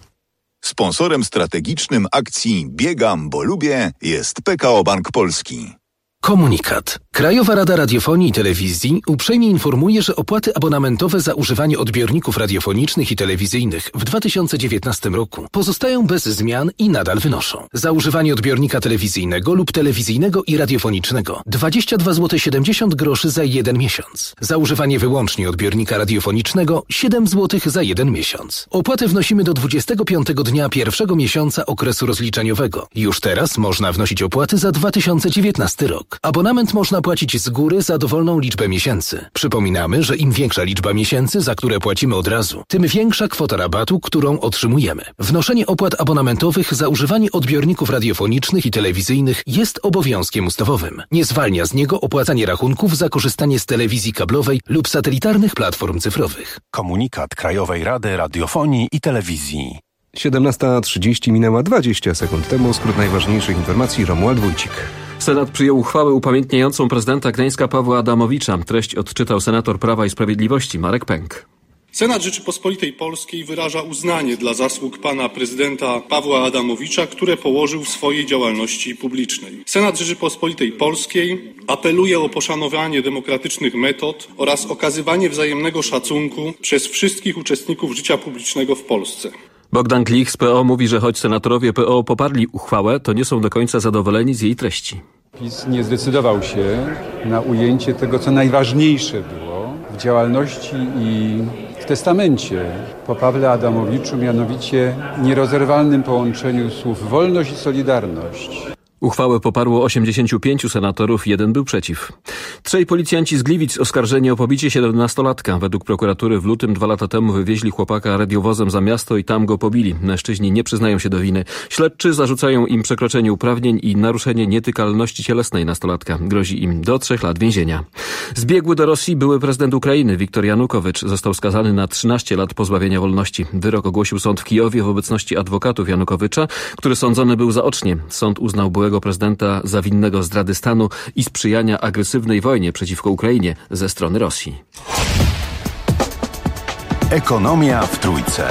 S5: Sponsorem strategicznym akcji Biegam, bo lubię jest P K O Bank Polski.
S14: Komunikat. Krajowa Rada Radiofonii i Telewizji uprzejmie informuje, że opłaty abonamentowe za używanie odbiorników radiofonicznych i telewizyjnych w dwa tysiące dziewiętnastym roku pozostają bez zmian i nadal wynoszą. Za używanie odbiornika telewizyjnego lub telewizyjnego i radiofonicznego dwadzieścia dwa złote siedemdziesiąt groszy za jeden miesiąc. Za używanie wyłącznie odbiornika radiofonicznego siedem złotych za jeden miesiąc. Opłaty wnosimy do dwudziestego piątego dnia pierwszego miesiąca okresu rozliczeniowego. Już teraz można wnosić opłaty za dwa tysiące dziewiętnasty rok. Abonament można płacić z góry za dowolną liczbę miesięcy. Przypominamy, że im większa liczba miesięcy, za które płacimy od razu, tym większa kwota rabatu, którą otrzymujemy. Wnoszenie opłat abonamentowych za używanie odbiorników radiofonicznych i telewizyjnych jest obowiązkiem ustawowym. Nie zwalnia z niego opłacanie rachunków za korzystanie z telewizji kablowej lub satelitarnych platform cyfrowych.
S13: Komunikat Krajowej Rady Radiofonii i Telewizji.
S4: siedemnasta trzydzieści minęła dwadzieścia sekund temu. Skrót najważniejszych informacji, Romuald Wójcik.
S16: Senat przyjął uchwałę upamiętniającą prezydenta Gdańska Pawła Adamowicza. Treść odczytał senator Prawa i Sprawiedliwości Marek Pęk.
S1: Senat Rzeczypospolitej Polskiej wyraża uznanie dla zasług pana prezydenta Pawła Adamowicza, które położył w swojej działalności publicznej. Senat Rzeczypospolitej Polskiej apeluje o poszanowanie demokratycznych metod oraz okazywanie wzajemnego szacunku przez wszystkich uczestników życia publicznego w Polsce.
S16: Bogdan Klich z P O mówi, że choć senatorowie P O poparli uchwałę, to nie są do końca zadowoleni z jej treści.
S17: PiS nie zdecydował się na ujęcie tego, co najważniejsze było w działalności i w testamencie po Pawle Adamowiczu, mianowicie nierozerwalnym połączeniu słów wolność i solidarność.
S16: Uchwałę poparło osiemdziesięciu pięciu senatorów, jeden był przeciw. Trzej policjanci z Gliwic oskarżeni o pobicie siedemnastolatka. Według prokuratury w lutym dwa lata temu wywieźli chłopaka radiowozem za miasto i tam go pobili. Mężczyźni nie przyznają się do winy. Śledczy zarzucają im przekroczenie uprawnień i naruszenie nietykalności cielesnej nastolatka. Grozi im do trzech lat więzienia. Zbiegły do Rosji były prezydent Ukrainy Wiktor Janukowycz został skazany na trzynaście lat pozbawienia wolności. Wyrok ogłosił sąd w Kijowie w obecności adwokatów Janukowycza, który sądzony był zaocznie. Sąd uznał byłego prezydenta za winnego zdrady stanu i sprzyjania agresywnej wojnie przeciwko Ukrainie ze strony Rosji.
S2: Ekonomia w Trójce.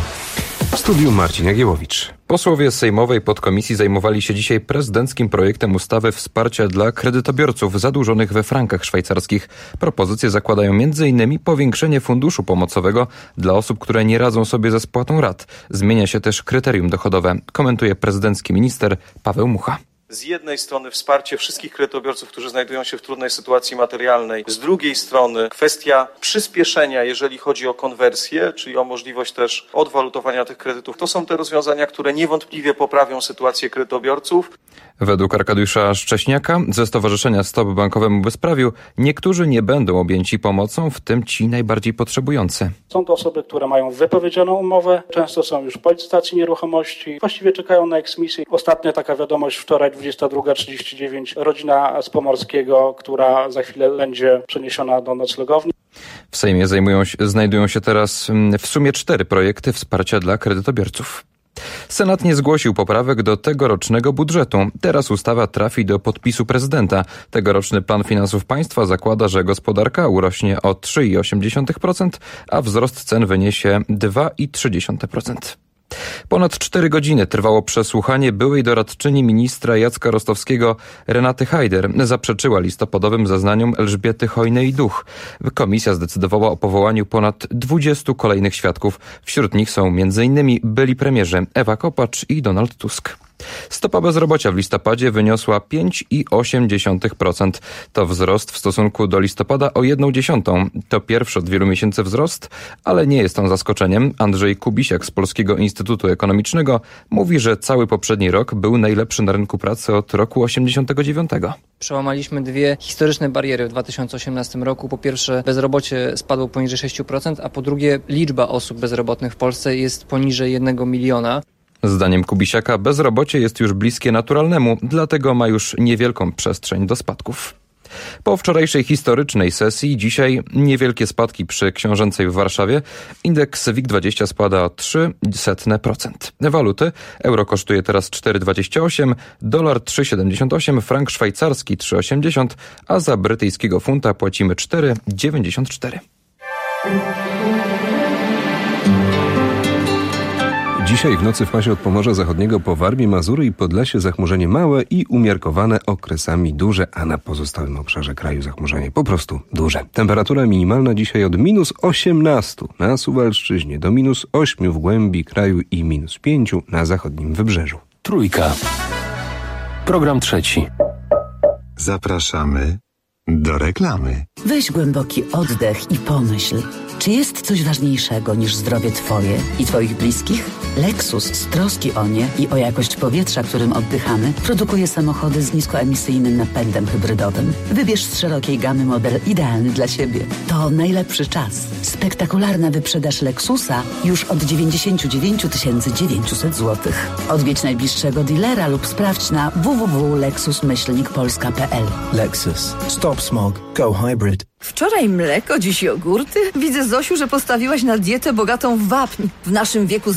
S4: W studiu Marcin Jagiełowicz. Posłowie sejmowej podkomisji zajmowali się dzisiaj prezydenckim projektem ustawy wsparcia dla kredytobiorców zadłużonych we frankach szwajcarskich. Propozycje zakładają między innymi powiększenie funduszu pomocowego dla osób, które nie radzą sobie ze spłatą rat. Zmienia się też kryterium dochodowe, komentuje prezydencki minister Paweł Mucha.
S19: Z jednej strony wsparcie wszystkich kredytobiorców, którzy znajdują się w trudnej sytuacji materialnej. Z drugiej strony kwestia przyspieszenia, jeżeli chodzi o konwersję, czyli o możliwość też odwalutowania tych kredytów. To są te rozwiązania, które niewątpliwie poprawią sytuację kredytobiorców.
S4: Według Arkadiusza Szcześniaka ze Stowarzyszenia Stop Bankowemu Bezprawiu niektórzy nie będą objęci pomocą, w tym ci najbardziej potrzebujący.
S20: Są to osoby, które mają wypowiedzianą umowę, często są już po licytacji nieruchomości, właściwie czekają na eksmisję. Ostatnia taka wiadomość wczoraj, dwudziesta druga trzydzieści dziewięć, rodzina z Pomorskiego, która za chwilę będzie przeniesiona do noclegowni.
S4: W Sejmie zajmują się, znajdują się teraz w sumie cztery projekty wsparcia dla kredytobiorców. Senat nie zgłosił poprawek do tegorocznego budżetu. Teraz ustawa trafi do podpisu prezydenta. Tegoroczny plan finansów państwa zakłada, że gospodarka urośnie o trzy przecinek osiem procent, a wzrost cen wyniesie dwa przecinek trzy procent. Ponad cztery godziny trwało przesłuchanie byłej doradczyni ministra Jacka Rostowskiego Renaty Hajder. Zaprzeczyła listopadowym zeznaniom Elżbiety Hojnej-Duch. Komisja zdecydowała o powołaniu ponad dwudziestu kolejnych świadków. Wśród nich są między innymi byli premierzy Ewa Kopacz i Donald Tusk. Stopa bezrobocia w listopadzie wyniosła pięć przecinek osiem procent. To wzrost w stosunku do listopada o jedną dziesiątą. To pierwszy od wielu miesięcy wzrost, ale nie jest on zaskoczeniem. Andrzej Kubisiak z Polskiego Instytutu Ekonomicznego mówi, że cały poprzedni rok był najlepszy na rynku pracy od roku osiemdziesiątego dziewiątego.
S21: Przełamaliśmy dwie historyczne bariery w dwa tysiące osiemnastym roku. Po pierwsze, bezrobocie spadło poniżej sześć procent, a po drugie, liczba osób bezrobotnych w Polsce jest poniżej jednego miliona.
S4: Zdaniem Kubisiaka bezrobocie jest już bliskie naturalnemu, dlatego ma już niewielką przestrzeń do spadków. Po wczorajszej historycznej sesji dzisiaj niewielkie spadki przy Książęcej w Warszawie. Indeks WIG dwadzieścia spada o trzy przecinek trzy procent. Waluty. Euro kosztuje teraz cztery przecinek dwadzieścia osiem, dolar trzy przecinek siedemdziesiąt osiem, frank szwajcarski trzy przecinek osiemdziesiąt, a za brytyjskiego funta płacimy cztery przecinek dziewięćdziesiąt cztery. Dzisiaj w nocy w pasie od Pomorza Zachodniego po Warmię, Mazury i Podlasie zachmurzenie małe i umiarkowane, okresami duże, a na pozostałym obszarze kraju zachmurzenie po prostu duże. Temperatura minimalna dzisiaj od minus osiemnastu na Suwalszczyźnie do minus ośmiu w głębi kraju i minus pięciu na zachodnim wybrzeżu.
S25: Trójka. Program trzeci.
S18: Zapraszamy do reklamy.
S27: Weź głęboki oddech i pomyśl, czy jest coś ważniejszego niż zdrowie Twoje i Twoich bliskich? Lexus z troski o nie i o jakość powietrza, którym oddychamy, produkuje samochody z niskoemisyjnym napędem hybrydowym. Wybierz z szerokiej gamy model idealny dla siebie. To najlepszy czas. Spektakularna wyprzedaż Lexusa już od dziewięćdziesiąt dziewięć tysięcy dziewięćset złotych. Odwiedź najbliższego dealera lub sprawdź na w w w kropka lexus myślnik polska kropka p l.
S28: Lexus. Stop smog. Go hybrid.
S22: Wczoraj mleko, dziś jogurty. Widzę, Zosiu, że postawiłaś na dietę bogatą w wapń. W naszym wieku zdrowe,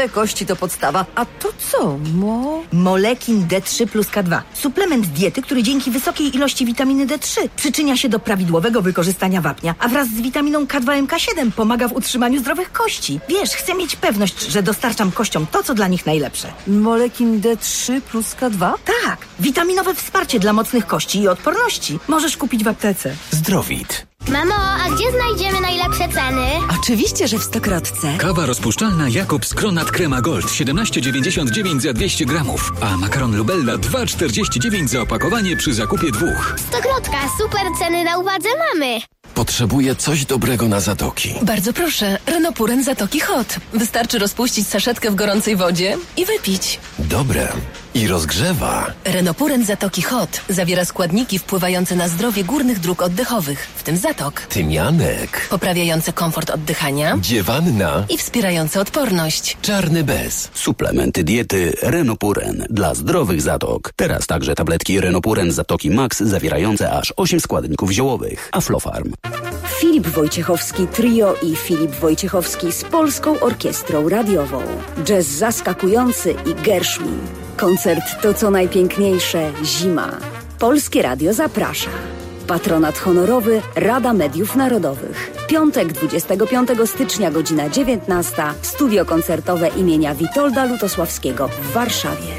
S3: Zdrowe kości to podstawa. A to co? Mo... Molekin D trzy plus K dwa. Suplement diety, który dzięki wysokiej ilości witaminy D trzy przyczynia się do prawidłowego wykorzystania wapnia, a wraz z witaminą K dwa M K siedem pomaga w utrzymaniu zdrowych kości. Wiesz, chcę mieć pewność, że dostarczam kościom to, co dla nich najlepsze.
S27: Molekin D trzy plus K dwa?
S3: Tak. Witaminowe wsparcie dla mocnych kości i odporności. Możesz kupić w aptece.
S7: Zdrowit.
S8: Mamo, a gdzie znajdziemy najlepsze ceny?
S27: Oczywiście, że w Stokrotce.
S7: Kawa rozpuszczalna Jakobs Kronat Crema Gold siedemnaście dziewięćdziesiąt dziewięć za dwieście gramów, a makaron Lubella dwa czterdzieści dziewięć za opakowanie przy zakupie dwóch.
S8: Stokrotka, super ceny na uwadze mamy.
S25: Potrzebuję coś dobrego na zatoki.
S9: Bardzo proszę, Renopuren Zatoki Hot. Wystarczy rozpuścić saszetkę w gorącej wodzie i wypić.
S25: Dobre. I rozgrzewa.
S9: Renopuren Zatoki Hot zawiera składniki wpływające na zdrowie górnych dróg oddechowych, w tym zatok.
S25: Tymianek.
S9: Poprawiające komfort oddychania.
S25: Dziewanna.
S9: I wspierające odporność.
S25: Czarny bez.
S10: Suplementy diety Renopuren dla zdrowych zatok. Teraz także tabletki Renopuren Zatoki Max zawierające aż osiem składników ziołowych. Aflofarm.
S11: Filip Wojciechowski Trio i Filip Wojciechowski z Polską Orkiestrą Radiową. Jazz zaskakujący i Gershwin. Koncert to co najpiękniejsze zima. Polskie Radio zaprasza. Patronat honorowy Rada Mediów Narodowych. Piątek dwudziestego piątego stycznia, godzina dziewiętnasta. Studio koncertowe imienia Witolda Lutosławskiego w Warszawie.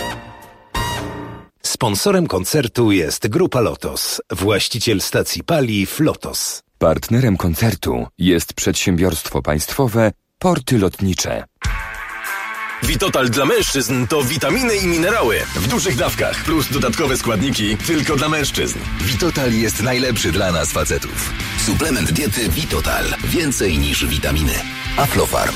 S2: Sponsorem koncertu jest Grupa Lotos, właściciel stacji paliw Lotos.
S23: Partnerem koncertu jest przedsiębiorstwo państwowe Porty Lotnicze.
S26: Witotal dla mężczyzn to witaminy i minerały w dużych dawkach plus dodatkowe składniki tylko dla mężczyzn.
S29: Witotal jest najlepszy dla nas facetów. Suplement diety Witotal. Więcej niż witaminy. Aflofarm.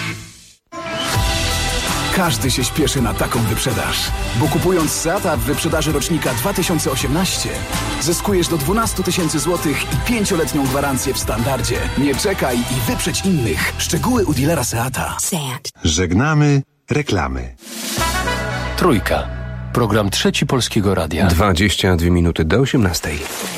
S30: Każdy się śpieszy na taką wyprzedaż, bo kupując Seata w wyprzedaży rocznika dwa tysiące osiemnaście zyskujesz do dwanaście tysięcy złotych i pięcioletnią gwarancję w standardzie. Nie czekaj i wyprzedź innych. Szczegóły u dealera Seata.
S31: Seat. Żegnamy reklamy.
S25: Trójka. Program Trzeci Polskiego Radia.
S4: dwadzieścia dwie minuty do osiemnastej.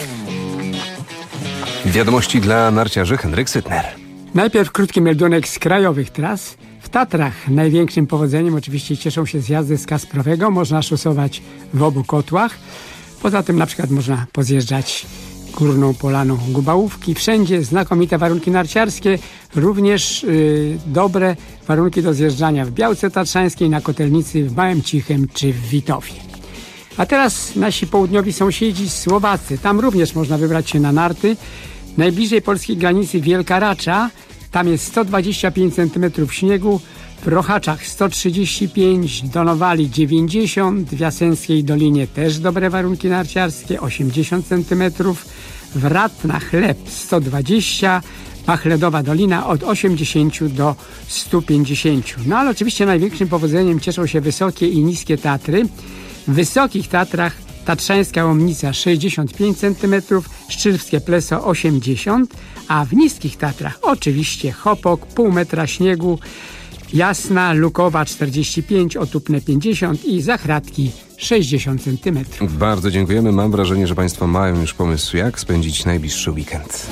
S4: Wiadomości dla narciarzy Henryk Sytner.
S32: Najpierw krótki meldunek z krajowych tras. W Tatrach największym powodzeniem oczywiście cieszą się zjazdy z Kasprowego. Można szosować w obu kotłach. Poza tym na przykład można pozjeżdżać Górną Polaną Gubałówki. Wszędzie znakomite warunki narciarskie. Również yy, dobre warunki do zjeżdżania w Białce Tatrzańskiej, na Kotelnicy, w Małym Cichem czy w Witowie. A teraz nasi południowi sąsiedzi Słowacy. Tam również można wybrać się na narty. Najbliżej polskiej granicy Wielka Racza. Tam jest sto dwadzieścia pięć centymetrów śniegu, w Rochaczach sto trzydzieści pięć, Donowali dziewięćdziesiąt, w Jasenskiej Dolinie też dobre warunki narciarskie, osiemdziesiąt centymetrów, w Ratnach Lep sto dwadzieścia, Machledowa Dolina od osiemdziesięciu do stu pięćdziesięciu. No ale oczywiście największym powodzeniem cieszą się wysokie i niskie Tatry. W Wysokich Tatrach Tatrzańska Łomnica sześćdziesiąt pięć centymetrów, Szczylskie Pleso osiemdziesiąt, a w Niskich Tatrach oczywiście Chopok, pół metra śniegu, Jasna, Lukowa czterdzieści pięć, Otupne pięćdziesiąt i Zachratki sześćdziesiąt centymetrów.
S4: Bardzo dziękujemy. Mam wrażenie, że Państwo mają już pomysł, jak spędzić najbliższy weekend.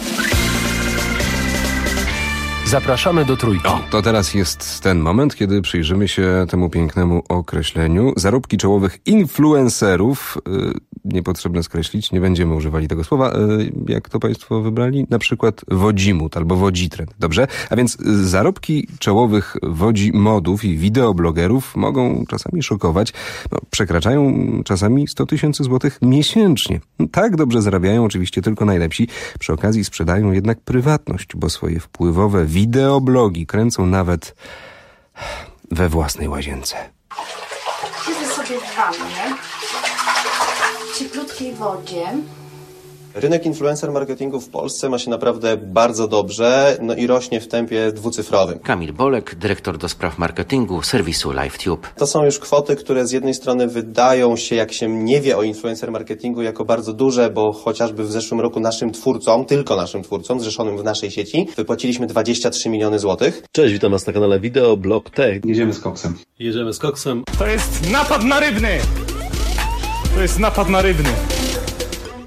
S25: Zapraszamy do Trójki.
S4: O, to teraz jest ten moment, kiedy przyjrzymy się temu pięknemu określeniu. Zarobki czołowych influencerów. Yy, niepotrzebne skreślić, nie będziemy używali tego słowa. Yy, jak to Państwo wybrali? Na przykład wodzimut albo wodzitrend. Dobrze? A więc zarobki czołowych wodzimodów i wideoblogerów mogą czasami szokować. No, przekraczają czasami sto tysięcy złotych miesięcznie. Tak dobrze zarabiają oczywiście tylko najlepsi. Przy okazji sprzedają jednak prywatność, bo swoje wpływowe wideoblogi kręcą nawet we własnej łazience.
S33: Siedzę sobie w wannie, w cieplutkiej wodzie.
S34: Rynek influencer marketingu w Polsce ma się naprawdę bardzo dobrze, no i rośnie w tempie dwucyfrowym.
S35: Kamil Bolek, dyrektor do spraw marketingu serwisu LiveTube.
S34: To są już kwoty, które z jednej strony wydają się, jak się nie wie o influencer marketingu, jako bardzo duże, bo chociażby w zeszłym roku naszym twórcom, tylko naszym twórcom, zrzeszonym w naszej sieci, wypłaciliśmy dwadzieścia trzy miliony złotych.
S36: Cześć, witam Was na kanale Wideo Blog Tech.
S37: Jedziemy z koksem.
S36: Jedziemy z koksem.
S38: To jest napad na Rybny! To jest napad na Rybny.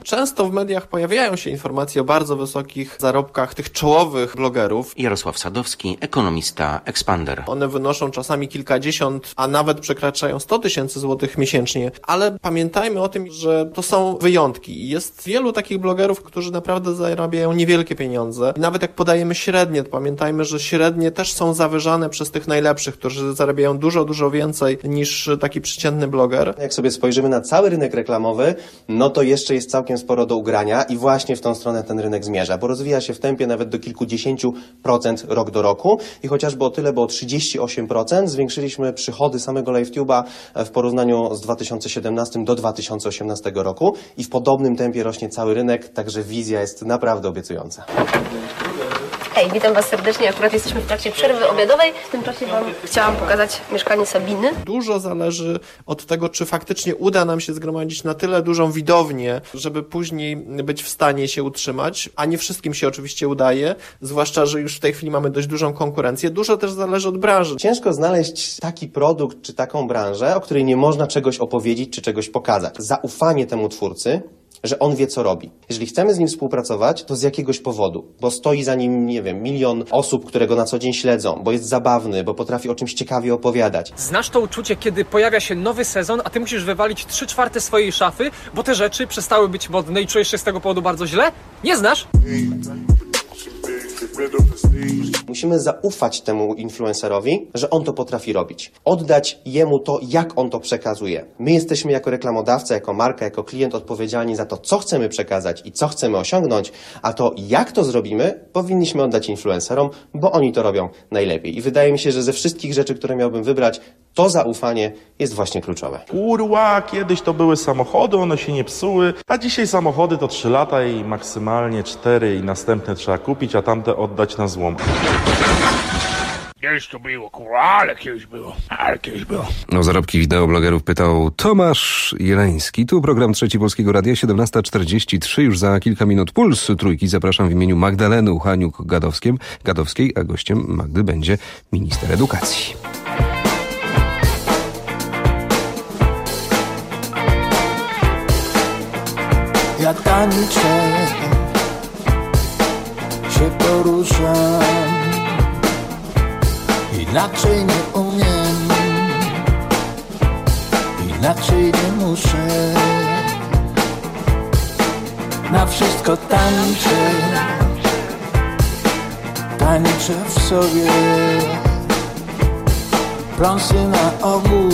S1: Często w mediach pojawiają się informacje o bardzo wysokich zarobkach tych czołowych blogerów.
S35: Jarosław Sadowski, ekonomista Expander.
S1: One wynoszą czasami kilkadziesiąt, a nawet przekraczają sto tysięcy złotych miesięcznie. Ale pamiętajmy o tym, że to są wyjątki. Jest wielu takich blogerów, którzy naprawdę zarabiają niewielkie pieniądze. I nawet jak podajemy średnie, to pamiętajmy, że średnie też są zawyżane przez tych najlepszych, którzy zarabiają dużo, dużo więcej niż taki przeciętny bloger.
S34: Jak sobie spojrzymy na cały rynek reklamowy, no to jeszcze jest całkiem sporo do ugrania i właśnie w tą stronę ten rynek zmierza, bo rozwija się w tempie nawet do kilkudziesięciu procent rok do roku i chociażby o tyle, bo o trzydzieści osiem procent zwiększyliśmy przychody samego LiveTube'a w porównaniu z dwa tysiące siedemnastym do dwa tysiące osiemnastego roku i w podobnym tempie rośnie cały rynek, także wizja jest naprawdę obiecująca.
S5: Hej, witam Was serdecznie. Akurat jesteśmy w trakcie przerwy obiadowej. W tym czasie Wam chciałam pokazać mieszkanie Sabiny.
S1: Dużo zależy od tego, czy faktycznie uda nam się zgromadzić na tyle dużą widownię, żeby później być w stanie się utrzymać, a nie wszystkim się oczywiście udaje, zwłaszcza, że już w tej chwili mamy dość dużą konkurencję. Dużo też zależy od branży.
S34: Ciężko znaleźć taki produkt czy taką branżę, o której nie można czegoś opowiedzieć czy czegoś pokazać. Zaufanie temu twórcy, że on wie, co robi. Jeżeli chcemy z nim współpracować, to z jakiegoś powodu, bo stoi za nim, nie wiem, milion osób, które go na co dzień śledzą, bo jest zabawny, bo potrafi o czymś ciekawie opowiadać.
S6: Znasz to uczucie, kiedy pojawia się nowy sezon, a ty musisz wywalić trzy czwarte swojej szafy, bo te rzeczy przestały być modne i czujesz się z tego powodu bardzo źle? Nie znasz?
S34: Musimy zaufać temu influencerowi, że on to potrafi robić. Oddać jemu to, jak on to przekazuje. My jesteśmy jako reklamodawca, jako marka, jako klient odpowiedzialni za to, co chcemy przekazać i co chcemy osiągnąć, a to, jak to zrobimy, powinniśmy oddać influencerom, bo oni to robią najlepiej. I wydaje mi się, że ze wszystkich rzeczy, które miałbym wybrać, to zaufanie jest właśnie kluczowe.
S12: Kurwa, kiedyś to były samochody, one się nie psuły, a dzisiaj samochody to trzy lata i maksymalnie cztery i następne trzeba kupić, a tamte oddać na złom.
S13: Kiedyś to było, kurwa, ale kiedyś było, ale kiedyś było.
S4: O zarobki wideoblogerów pytał Tomasz Jeleński. Tu program Trzeci Polskiego Radia, siedemnasta czterdzieści trzy, już za kilka minut Puls Trójki. Zapraszam w imieniu Magdaleny Uchaniuk-Gadowskiej, a gościem Magdy będzie minister edukacji.
S14: Ja tańczę, się poruszam, inaczej nie umiem, inaczej nie muszę. Na wszystko tańczę, tańczę w sobie, pląsy na ogół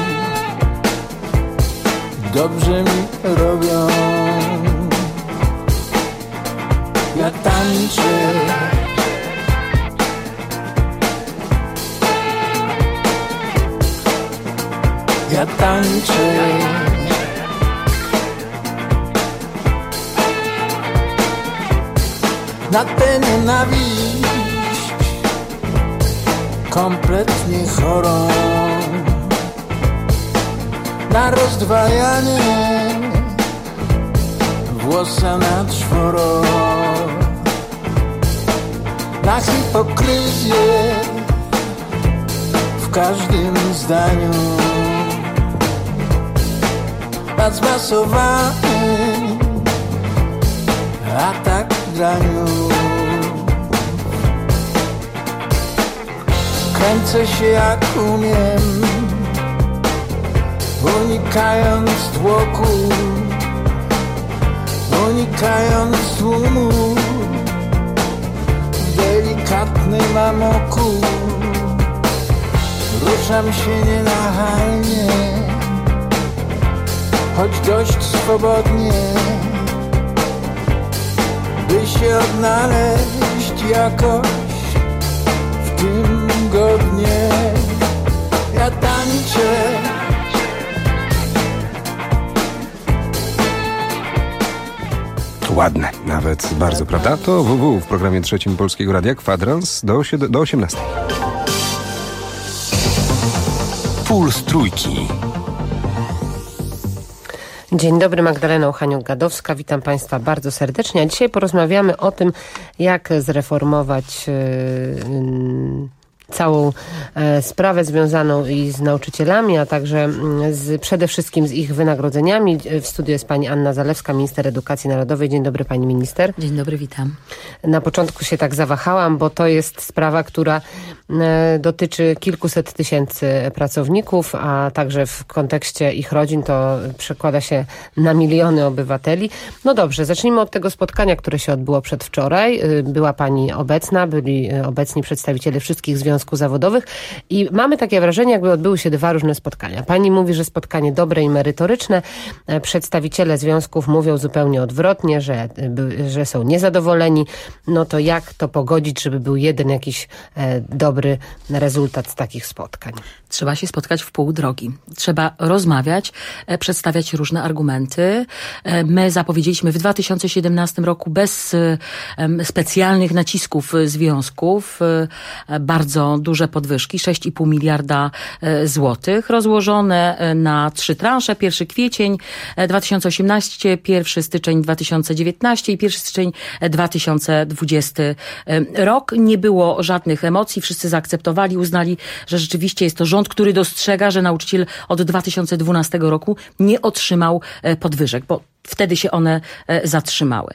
S14: dobrze mi robią. Ja tańczę, ja tańczę, na tę nienawiść kompletnie chorą, na rozdwajanie włosa na czworo, na hipokryzję w każdym zdaniu, na zmasowany atak graniu. Kręcę się jak umiem, unikając tłoku, unikając tłumu, w delikatnym amoku. Ruszam się nienachalnie, choć dość swobodnie, by się odnaleźć jakoś w tym godnie. Ja tańczę,
S4: Ładne, nawet bardzo, prawda? To W W w programie Trzecim Polskiego Radia, kwadrans do, do osiemnastej.
S25: Puls Trójki.
S15: Dzień dobry, Magdalena Uchaniuk-Gadowska. Witam Państwa bardzo serdecznie. A dzisiaj porozmawiamy o tym, jak zreformować yy, całą e, sprawę związaną i z nauczycielami, a także z, przede wszystkim z ich wynagrodzeniami. W studiu jest pani Anna Zalewska, minister edukacji narodowej. Dzień dobry, pani minister.
S3: Dzień dobry, witam.
S15: Na początku się tak zawahałam, bo to jest sprawa, która e, dotyczy kilkuset tysięcy pracowników, a także w kontekście ich rodzin to przekłada się na miliony obywateli. No dobrze, zacznijmy od tego spotkania, które się odbyło przedwczoraj. Była pani obecna, byli obecni przedstawiciele wszystkich związków zawodowych i mamy takie wrażenie, jakby odbyły się dwa różne spotkania. Pani mówi, że spotkanie dobre i merytoryczne. Przedstawiciele związków mówią zupełnie odwrotnie, że, że są niezadowoleni. No to jak to pogodzić, żeby był jeden jakiś e, dobry rezultat z takich spotkań?
S3: Trzeba się spotkać w pół drogi. Trzeba rozmawiać, e, przedstawiać różne argumenty. E, my zapowiedzieliśmy w dwa tysiące siedemnastym roku bez e, specjalnych nacisków związków e, bardzo duże podwyżki, sześć i pół miliarda e, złotych, rozłożone na trzy transze. pierwszy kwiecień dwa tysiące osiemnasty, pierwszy styczeń dwa tysiące dziewiętnasty i pierwszy styczeń dwa tysiące dwudziesty rok. Nie było żadnych emocji, wszyscy zaakceptowali, uznali, że rzeczywiście jest to rząd, który dostrzega, że nauczyciel od dwa tysiące dwunastego roku nie otrzymał podwyżek, bo wtedy się one zatrzymały.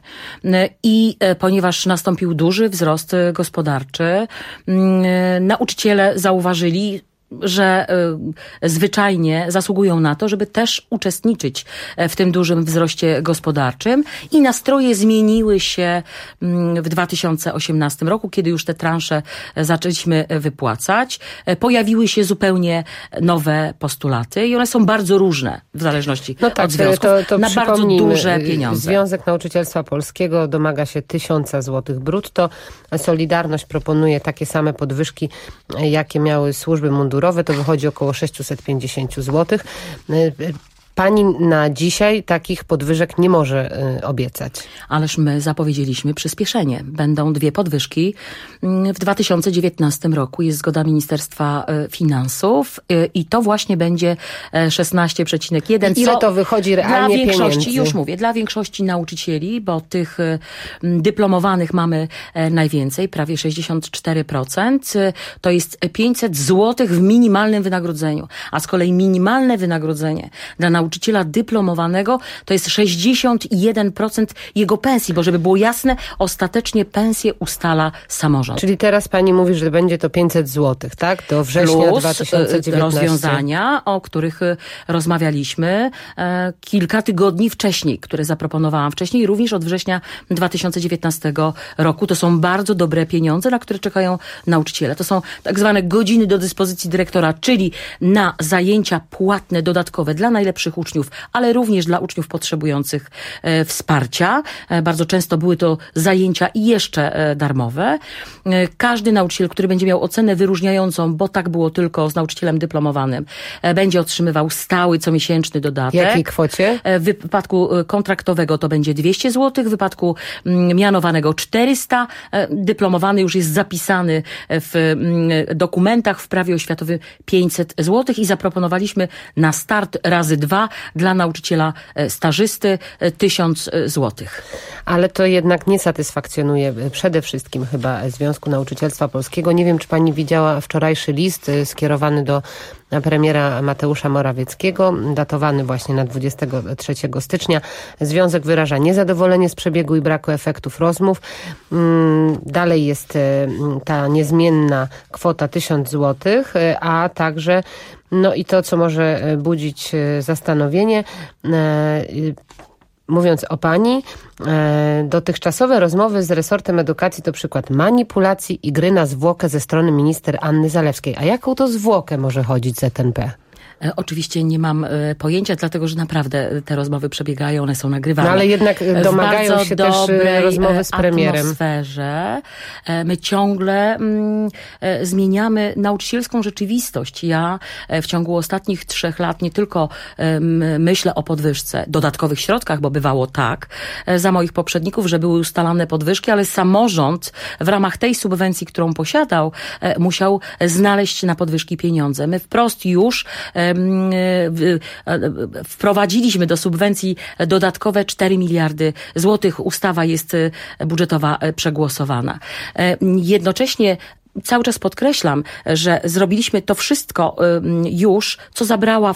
S3: I ponieważ nastąpił duży wzrost gospodarczy, nauczyciele zauważyli, że y, zwyczajnie zasługują na to, żeby też uczestniczyć w tym dużym wzroście gospodarczym i nastroje zmieniły się y, w dwa tysiące osiemnastym roku, kiedy już te transze zaczęliśmy wypłacać. Pojawiły się zupełnie nowe postulaty i one są bardzo różne w zależności
S15: no tak,
S3: od związków
S15: to, to
S3: na bardzo duże pieniądze.
S15: Związek Nauczycielstwa Polskiego domaga się tysiąca złotych brutto. Solidarność proponuje takie same podwyżki, jakie miały służby mundurowe. To wychodzi około sześćset pięćdziesiąt złotych. Pani na dzisiaj takich podwyżek nie może y, obiecać.
S3: Ależ my zapowiedzieliśmy przyspieszenie. Będą dwie podwyżki. W dwa tysiące dziewiętnastym roku jest zgoda Ministerstwa Finansów y, i to właśnie będzie szesnaście przecinek jeden.
S15: Ile to wychodzi realnie
S3: dla większości,
S15: pieniędzy?
S3: Już mówię, dla większości nauczycieli, bo tych y, dyplomowanych mamy y, najwięcej, prawie sześćdziesiąt cztery procent. Y, to jest pięćset złotych w minimalnym wynagrodzeniu. A z kolei minimalne wynagrodzenie dla nauczycieli nauczyciela dyplomowanego to jest sześćdziesiąt jeden procent jego pensji, bo żeby było jasne, ostatecznie pensję ustala samorząd.
S15: Czyli teraz pani mówi, że będzie to pięćset złotych, tak? Do września
S3: Plus
S15: dwa tysiące dziewiętnastego.
S3: Rozwiązania, o których rozmawialiśmy e, kilka tygodni wcześniej, które zaproponowałam wcześniej, również od września dwa tysiące dziewiętnastego roku. To są bardzo dobre pieniądze, na które czekają nauczyciele. To są tak zwane godziny do dyspozycji dyrektora, czyli na zajęcia płatne, dodatkowe dla najlepszych uczniów, ale również dla uczniów potrzebujących e, wsparcia. E, bardzo często były to zajęcia i jeszcze e, darmowe. E, każdy nauczyciel, który będzie miał ocenę wyróżniającą, bo tak było tylko z nauczycielem dyplomowanym, e, będzie otrzymywał stały, comiesięczny dodatek.
S15: W jakiej kwocie?
S3: E, w wypadku kontraktowego to będzie dwieście złotych, w wypadku m, mianowanego czterysta. E, dyplomowany już jest zapisany w m, dokumentach w prawie oświatowym pięćset złotych i zaproponowaliśmy na start razy dwa dla nauczyciela stażysty tysiąc złotych.
S15: Ale to jednak nie satysfakcjonuje przede wszystkim chyba Związku Nauczycielstwa Polskiego. Nie wiem, czy pani widziała wczorajszy list skierowany do premiera Mateusza Morawieckiego, datowany właśnie na dwudziestego trzeciego stycznia. Związek wyraża niezadowolenie z przebiegu i braku efektów rozmów. Dalej jest ta niezmienna kwota tysiąc złotych, a także no i to, co może budzić zastanowienie, mówiąc o pani, dotychczasowe rozmowy z resortem edukacji to przykład manipulacji i gry na zwłokę ze strony minister Anny Zalewskiej. A jaką to zwłokę może chodzić Z N P?
S3: Oczywiście nie mam e, pojęcia, dlatego że naprawdę te rozmowy przebiegają, one są nagrywane.
S15: No ale jednak domagają się też rozmowy z premierem.
S3: W atmosferze e, my ciągle mm, e, zmieniamy nauczycielską rzeczywistość. Ja e, w ciągu ostatnich trzech lat nie tylko e, myślę o podwyżce, dodatkowych środkach, bo bywało tak e, za moich poprzedników, że były ustalane podwyżki, ale samorząd w ramach tej subwencji, którą posiadał, e, musiał znaleźć na podwyżki pieniądze. My wprost już e, wprowadziliśmy do subwencji dodatkowe cztery miliardy złotych. Ustawa jest budżetowa przegłosowana. Jednocześnie cały czas podkreślam, że zrobiliśmy to wszystko już, co zabrała,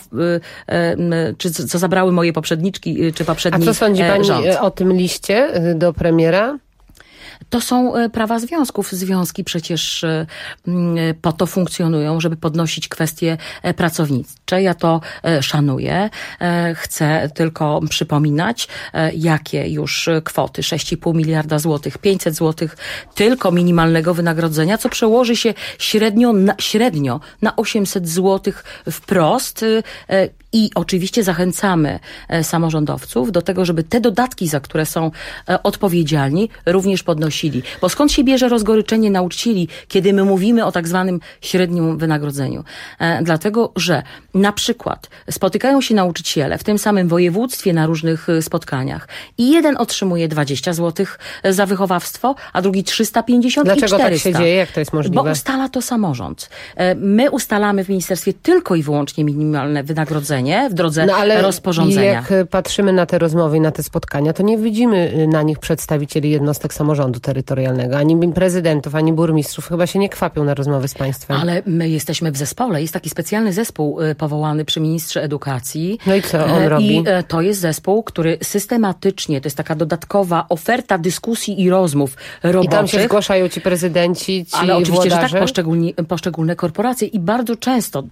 S3: czy co zabrały moje poprzedniczki, czy poprzedni rząd.
S15: A co sądzi pani rząd. o tym liście do premiera?
S3: To są prawa związków. Związki przecież po to funkcjonują, żeby podnosić kwestie pracownicze. Ja to szanuję. Chcę tylko przypominać, jakie już kwoty. sześć i pół miliarda złotych, pięćset złotych tylko minimalnego wynagrodzenia, co przełoży się średnio na, średnio na osiemset złotych wprost. I oczywiście zachęcamy samorządowców do tego, żeby te dodatki, za które są odpowiedzialni, również podnosili. Bo skąd się bierze rozgoryczenie nauczycieli, kiedy my mówimy o tak zwanym średnim wynagrodzeniu? Dlatego, że na przykład spotykają się nauczyciele w tym samym województwie na różnych spotkaniach i jeden otrzymuje dwadzieścia złotych za wychowawstwo, a drugi trzysta pięćdziesiąt i czterysta.
S15: Dlaczego tak się dzieje? Jak to jest możliwe?
S3: Bo ustala to samorząd. My ustalamy w ministerstwie tylko i wyłącznie minimalne wynagrodzenie w drodze
S15: no, ale
S3: rozporządzenia.
S15: Jak patrzymy na te rozmowy i na te spotkania, to nie widzimy na nich przedstawicieli jednostek samorządu terytorialnego, ani prezydentów, ani burmistrzów. Chyba się nie kwapią na rozmowy z państwem.
S3: Ale my jesteśmy w zespole. Jest taki specjalny zespół powołany przy ministrze edukacji.
S15: No i co on robi?
S3: I to jest zespół, który systematycznie, to jest taka dodatkowa oferta dyskusji i rozmów roboczych.
S15: I tam się zgłaszają ci prezydenci, ci
S3: Ale oczywiście,
S15: włodarze?
S3: że tak, poszczególni, poszczególne korporacje i bardzo często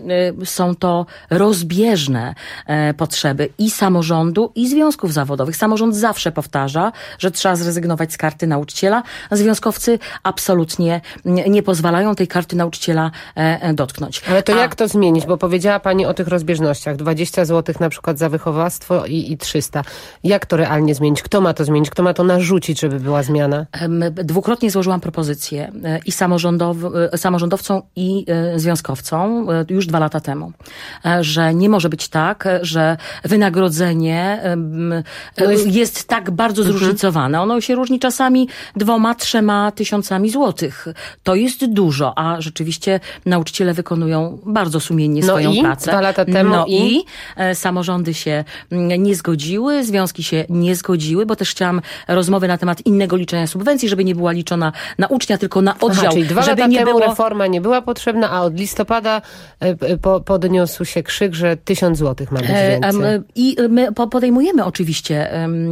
S3: są to rozbieżne potrzeby i samorządu, i związków zawodowych. Samorząd zawsze powtarza, że trzeba zrezygnować z karty nauczyciela, a związkowcy absolutnie nie pozwalają tej karty nauczyciela dotknąć.
S15: Ale to
S3: a...
S15: jak to zmienić? Bo powiedziała pani o tych rozbieżnościach. dwadzieścia złotych na przykład za wychowawstwo i, i trzysta. Jak to realnie zmienić? Kto ma to zmienić? Kto ma to narzucić, żeby była zmiana?
S3: Dwukrotnie złożyłam propozycję i samorządow... samorządowcom, i związkowcom już dwa lata temu, że nie może być tak, że wynagrodzenie no jest... jest tak bardzo zróżnicowane. Ono się różni czasami dwoma, trzema tysiącami złotych. To jest dużo, a rzeczywiście nauczyciele wykonują bardzo sumiennie
S15: no
S3: swoją
S15: i?
S3: pracę.
S15: Dwa lata temu
S3: no
S15: i?
S3: i samorządy się nie zgodziły, związki się nie zgodziły, bo też chciałam rozmowy na temat innego liczenia subwencji, żeby nie była liczona na ucznia, tylko na oddział.
S15: Aha, czyli dwa
S3: żeby
S15: lata
S3: nie
S15: temu
S3: było...
S15: reforma nie była potrzebna, a od listopada Po, podniósł się krzyk, że tysiąc złotych ma być więcej.
S3: I my podejmujemy oczywiście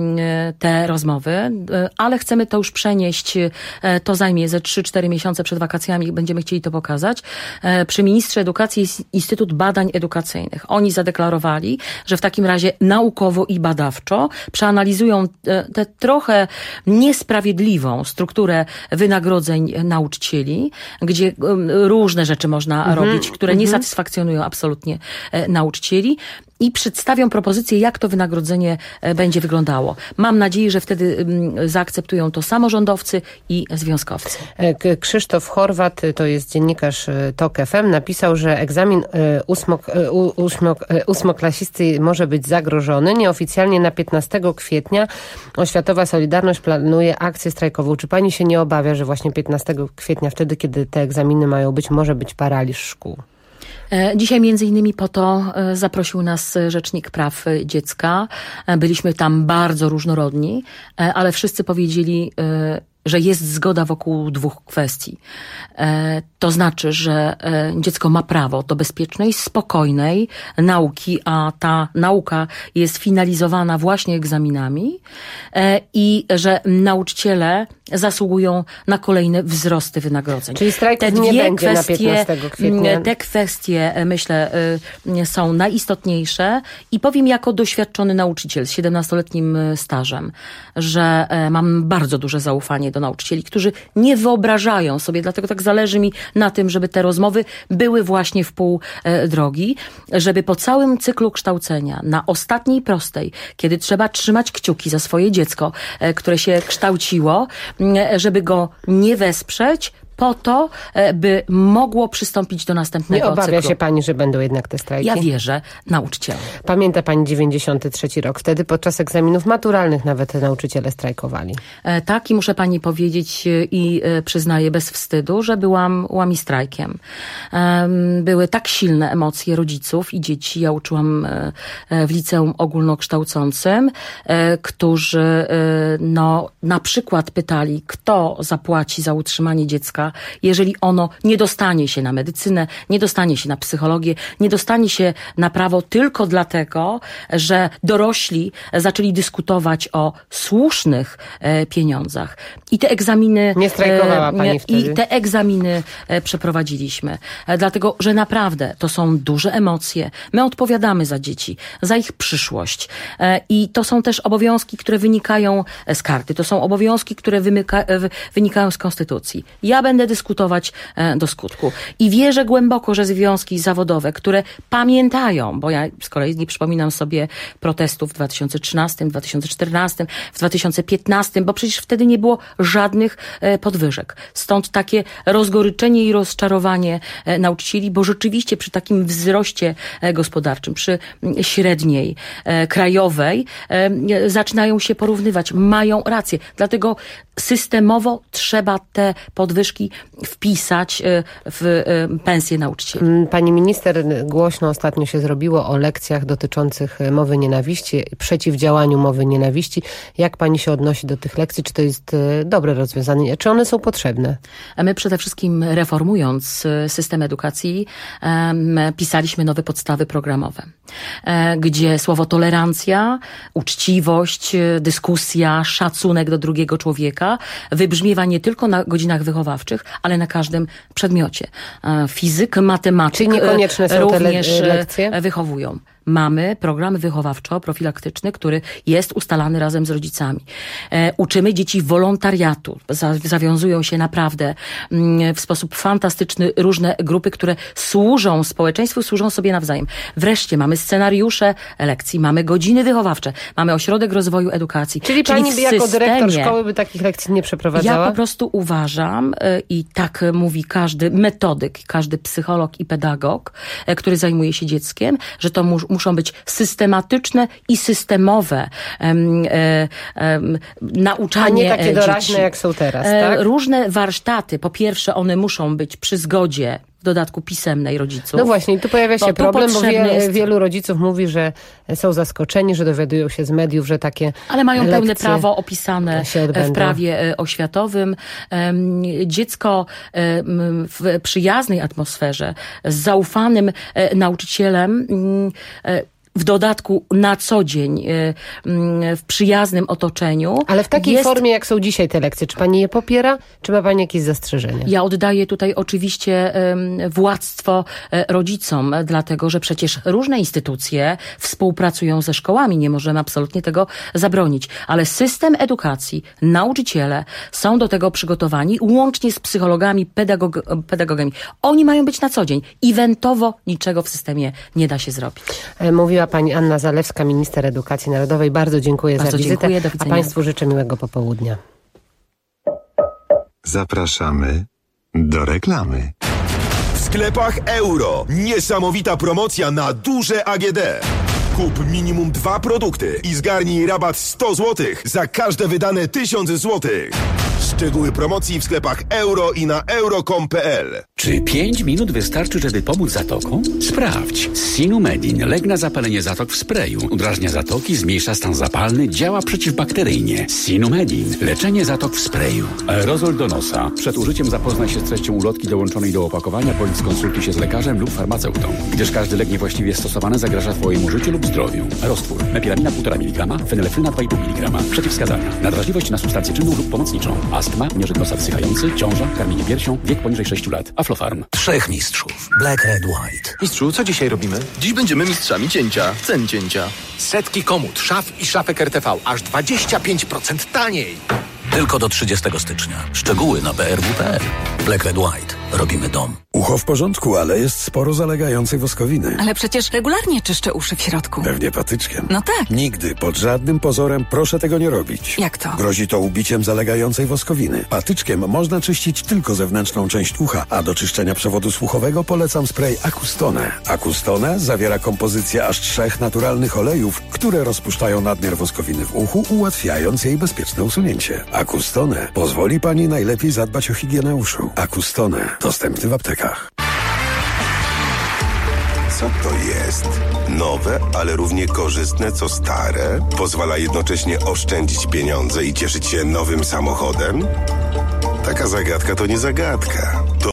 S3: te rozmowy, ale chcemy to już przenieść, to zajmie ze trzy cztery miesiące przed wakacjami, będziemy chcieli to pokazać. Przy ministrze edukacji jest Instytut Badań Edukacyjnych. Oni zadeklarowali, że w takim razie naukowo i badawczo przeanalizują tę trochę niesprawiedliwą strukturę wynagrodzeń nauczycieli, gdzie różne rzeczy można mhm. robić, które nie satysfakcjonują absolutnie e, nauczycieli i przedstawią propozycję, jak to wynagrodzenie e, będzie wyglądało. Mam nadzieję, że wtedy m, zaakceptują to samorządowcy i związkowcy.
S15: Krzysztof Horwat, to jest dziennikarz TOK F M, napisał, że egzamin e, ósmok, e, ósmok, e, ósmoklasisty może być zagrożony. Nieoficjalnie na piętnastego kwietnia Oświatowa Solidarność planuje akcję strajkową. Czy pani się nie obawia, że właśnie piętnastego kwietnia, wtedy, kiedy te egzaminy mają być, może być paraliż szkół?
S3: Dzisiaj między innymi po to zaprosił nas Rzecznik Praw Dziecka. Byliśmy tam bardzo różnorodni, ale wszyscy powiedzieli, że jest zgoda wokół dwóch kwestii. To znaczy, że dziecko ma prawo do bezpiecznej, spokojnej nauki, a ta nauka jest finalizowana właśnie egzaminami i że nauczyciele zasługują na kolejne wzrosty wynagrodzeń.
S15: Czyli strajków te nie będzie kwestie, na piętnastego kwietnia.
S3: Te kwestie, myślę, są najistotniejsze i powiem jako doświadczony nauczyciel z siedemnastoletnim stażem, że mam bardzo duże zaufanie do nauczycieli, którzy nie wyobrażają sobie, dlatego tak zależy mi na tym, żeby te rozmowy były właśnie w pół drogi, żeby po całym cyklu kształcenia, na ostatniej prostej, kiedy trzeba trzymać kciuki za swoje dziecko, które się kształciło, żeby go nie wesprzeć, po to, by mogło przystąpić do następnego cyklu.
S15: Nie obawia się pani, że będą jednak te strajki?
S3: Ja wierzę nauczycielom.
S15: Pamięta pani dziewięćdziesiąty trzeci rok. Wtedy podczas egzaminów maturalnych nawet nauczyciele strajkowali.
S3: E, tak i muszę pani powiedzieć i e, przyznaję bez wstydu, że byłam łamistrajkiem. E, były tak silne emocje rodziców i dzieci. Ja uczyłam e, w liceum ogólnokształcącym, e, którzy e, no, na przykład pytali, kto zapłaci za utrzymanie dziecka dziecka, jeżeli ono nie dostanie się na medycynę, nie dostanie się na psychologię, nie dostanie się na prawo tylko dlatego, że dorośli zaczęli dyskutować o słusznych e, pieniądzach. I te egzaminy...
S15: Nie strajkowała pani
S3: e,
S15: wtedy.
S3: I te egzaminy e, przeprowadziliśmy. E, dlatego, że naprawdę to są duże emocje. My odpowiadamy za dzieci, za ich przyszłość. E, I to są też obowiązki, które wynikają z karty. To są obowiązki, które wymyka, wynikają z konstytucji. Ja będę dyskutować e, do skutku. I wierzę głęboko, że związki zawodowe, które pamiętają, bo ja z kolei nie przypominam sobie protestów w dwa tysiące trzynastym, dwa tysiące czternastym, w dwa tysiące piętnastym, bo przecież wtedy nie było żadnych e, podwyżek. Stąd takie rozgoryczenie i rozczarowanie e, nauczycieli, bo rzeczywiście przy takim wzroście e, gospodarczym, przy m, średniej e, krajowej e, zaczynają się porównywać. Mają rację. Dlatego systemowo trzeba te podwyżki wpisać e, w e, pensje nauczycieli.
S15: Pani minister, głośno ostatnio się zrobiło o lekcjach dotyczących mowy nienawiści, przeciwdziałaniu mowy nienawiści. Jak pani się odnosi do tych lekcji? Czy to jest dobre rozwiązanie? Czy one są potrzebne?
S3: My przede wszystkim reformując system edukacji um, pisaliśmy nowe podstawy programowe, um, gdzie słowo tolerancja, uczciwość, dyskusja, szacunek do drugiego człowieka wybrzmiewa nie tylko na godzinach wychowawczych, ale na każdym przedmiocie. Um, fizyk, matematyk
S15: Czyli niekonieczne są
S3: również
S15: te le- lekcje?
S3: wychowują. Mamy program wychowawczo-profilaktyczny, który jest ustalany razem z rodzicami. E, uczymy dzieci wolontariatu. Za, zawiązują się naprawdę mm, w sposób fantastyczny różne grupy, które służą społeczeństwu, służą sobie nawzajem. Wreszcie mamy scenariusze lekcji, mamy godziny wychowawcze, mamy ośrodek rozwoju edukacji.
S15: Czyli, Czyli pani jako dyrektor szkoły by takich lekcji nie przeprowadzała?
S3: Ja po prostu uważam y, i tak mówi każdy metodyk, każdy psycholog i pedagog, y, który zajmuje się dzieckiem, że to mu, muszą być systematyczne i systemowe um, um, nauczanie
S15: dzieci. A nie takie doraźne,
S3: dzieci.
S15: jak są teraz, tak?
S3: Różne warsztaty, po pierwsze one muszą być przy zgodzie w dodatku pisemnej rodziców.
S15: No właśnie, tu pojawia się bo problem, bo wie,
S3: jest...
S15: wielu rodziców mówi, że są zaskoczeni, że dowiadują się z mediów, że takie
S3: Ale mają
S15: lekcje
S3: pełne prawo opisane w prawie oświatowym. Dziecko w przyjaznej atmosferze, z zaufanym nauczycielem, w dodatku na co dzień w przyjaznym otoczeniu.
S15: Ale w takiej
S3: jest...
S15: formie, jak są dzisiaj te lekcje, czy pani je popiera, czy ma pani jakieś zastrzeżenia?
S3: Ja oddaję tutaj oczywiście władztwo rodzicom, dlatego że przecież różne instytucje współpracują ze szkołami, nie możemy absolutnie tego zabronić. Ale system edukacji, nauczyciele są do tego przygotowani, łącznie z psychologami, pedagog- pedagogami. Oni mają być na co dzień. Eventowo niczego w systemie nie da się zrobić.
S15: Mówiła pani Anna Zalewska, minister edukacji narodowej. Bardzo dziękuję
S3: Bardzo
S15: za wizytę.
S3: Dziękuję, do
S15: a państwu życzę miłego popołudnia.
S31: Zapraszamy do reklamy.
S2: W sklepach Euro niesamowita promocja na duże A G D. Kup minimum dwa produkty i zgarnij rabat sto złotych za każde wydane tysiąc złotych. Szczegóły promocji w sklepach Euro i na euro kropka com kropka p l.
S7: Czy pięć minut wystarczy, żeby pomóc zatokom? Sprawdź. Sinumedin. Lek na zapalenie zatok w sprayu. Udrażnia zatoki, zmniejsza stan zapalny, działa przeciwbakteryjnie. Sinumedin. Leczenie zatok w sprayu. Aerozol do nosa. Przed użyciem zapoznaj się z treścią ulotki dołączonej do opakowania, bądź skonsultuj się z lekarzem lub farmaceutą, gdyż każdy lek niewłaściwie stosowany zagraża twojemu życiu lub zdrowiu. Roztwór. Mepiramina półtora miligrama, fenylefryna dwa i pół miligrama. Przeciwwskazania. Nadwrażliwość na substancję czynną lub pomocniczą. Astma, miożek nosa wsychający, ciąża, karmienie piersią, wiek poniżej sześciu lat. Aflofarm.
S8: Trzech mistrzów. Black, red, white.
S9: Mistrzu, co dzisiaj robimy? Dziś będziemy mistrzami cięcia. Cen cięcia.
S8: Setki komód, szaf i szafek R T V. Aż dwadzieścia pięć procent taniej. Tylko do trzydziestego stycznia. Szczegóły na b r w kropka p l. Black, red, white. Robimy dom.
S10: Ucho w porządku, ale jest sporo zalegającej woskowiny.
S11: Ale przecież regularnie czyszczę uszy w środku.
S10: Pewnie patyczkiem.
S11: No tak.
S10: Nigdy, pod żadnym pozorem proszę tego nie robić.
S11: Jak to?
S10: Grozi to ubiciem zalegającej woskowiny. Patyczkiem można czyścić tylko zewnętrzną część ucha, a do czyszczenia przewodu słuchowego polecam spray Acustone. Acustone zawiera kompozycję aż trzech naturalnych olejów, które rozpuszczają nadmiar woskowiny w uchu, ułatwiając jej bezpieczne usunięcie. Acustone pozwoli pani najlepiej zadbać o higienę uszu. Acustone. Dostępny w aptekach.
S16: Co to jest? Nowe, ale równie korzystne co stare? Pozwala jednocześnie oszczędzić pieniądze i cieszyć się nowym samochodem? Taka zagadka to nie zagadka. To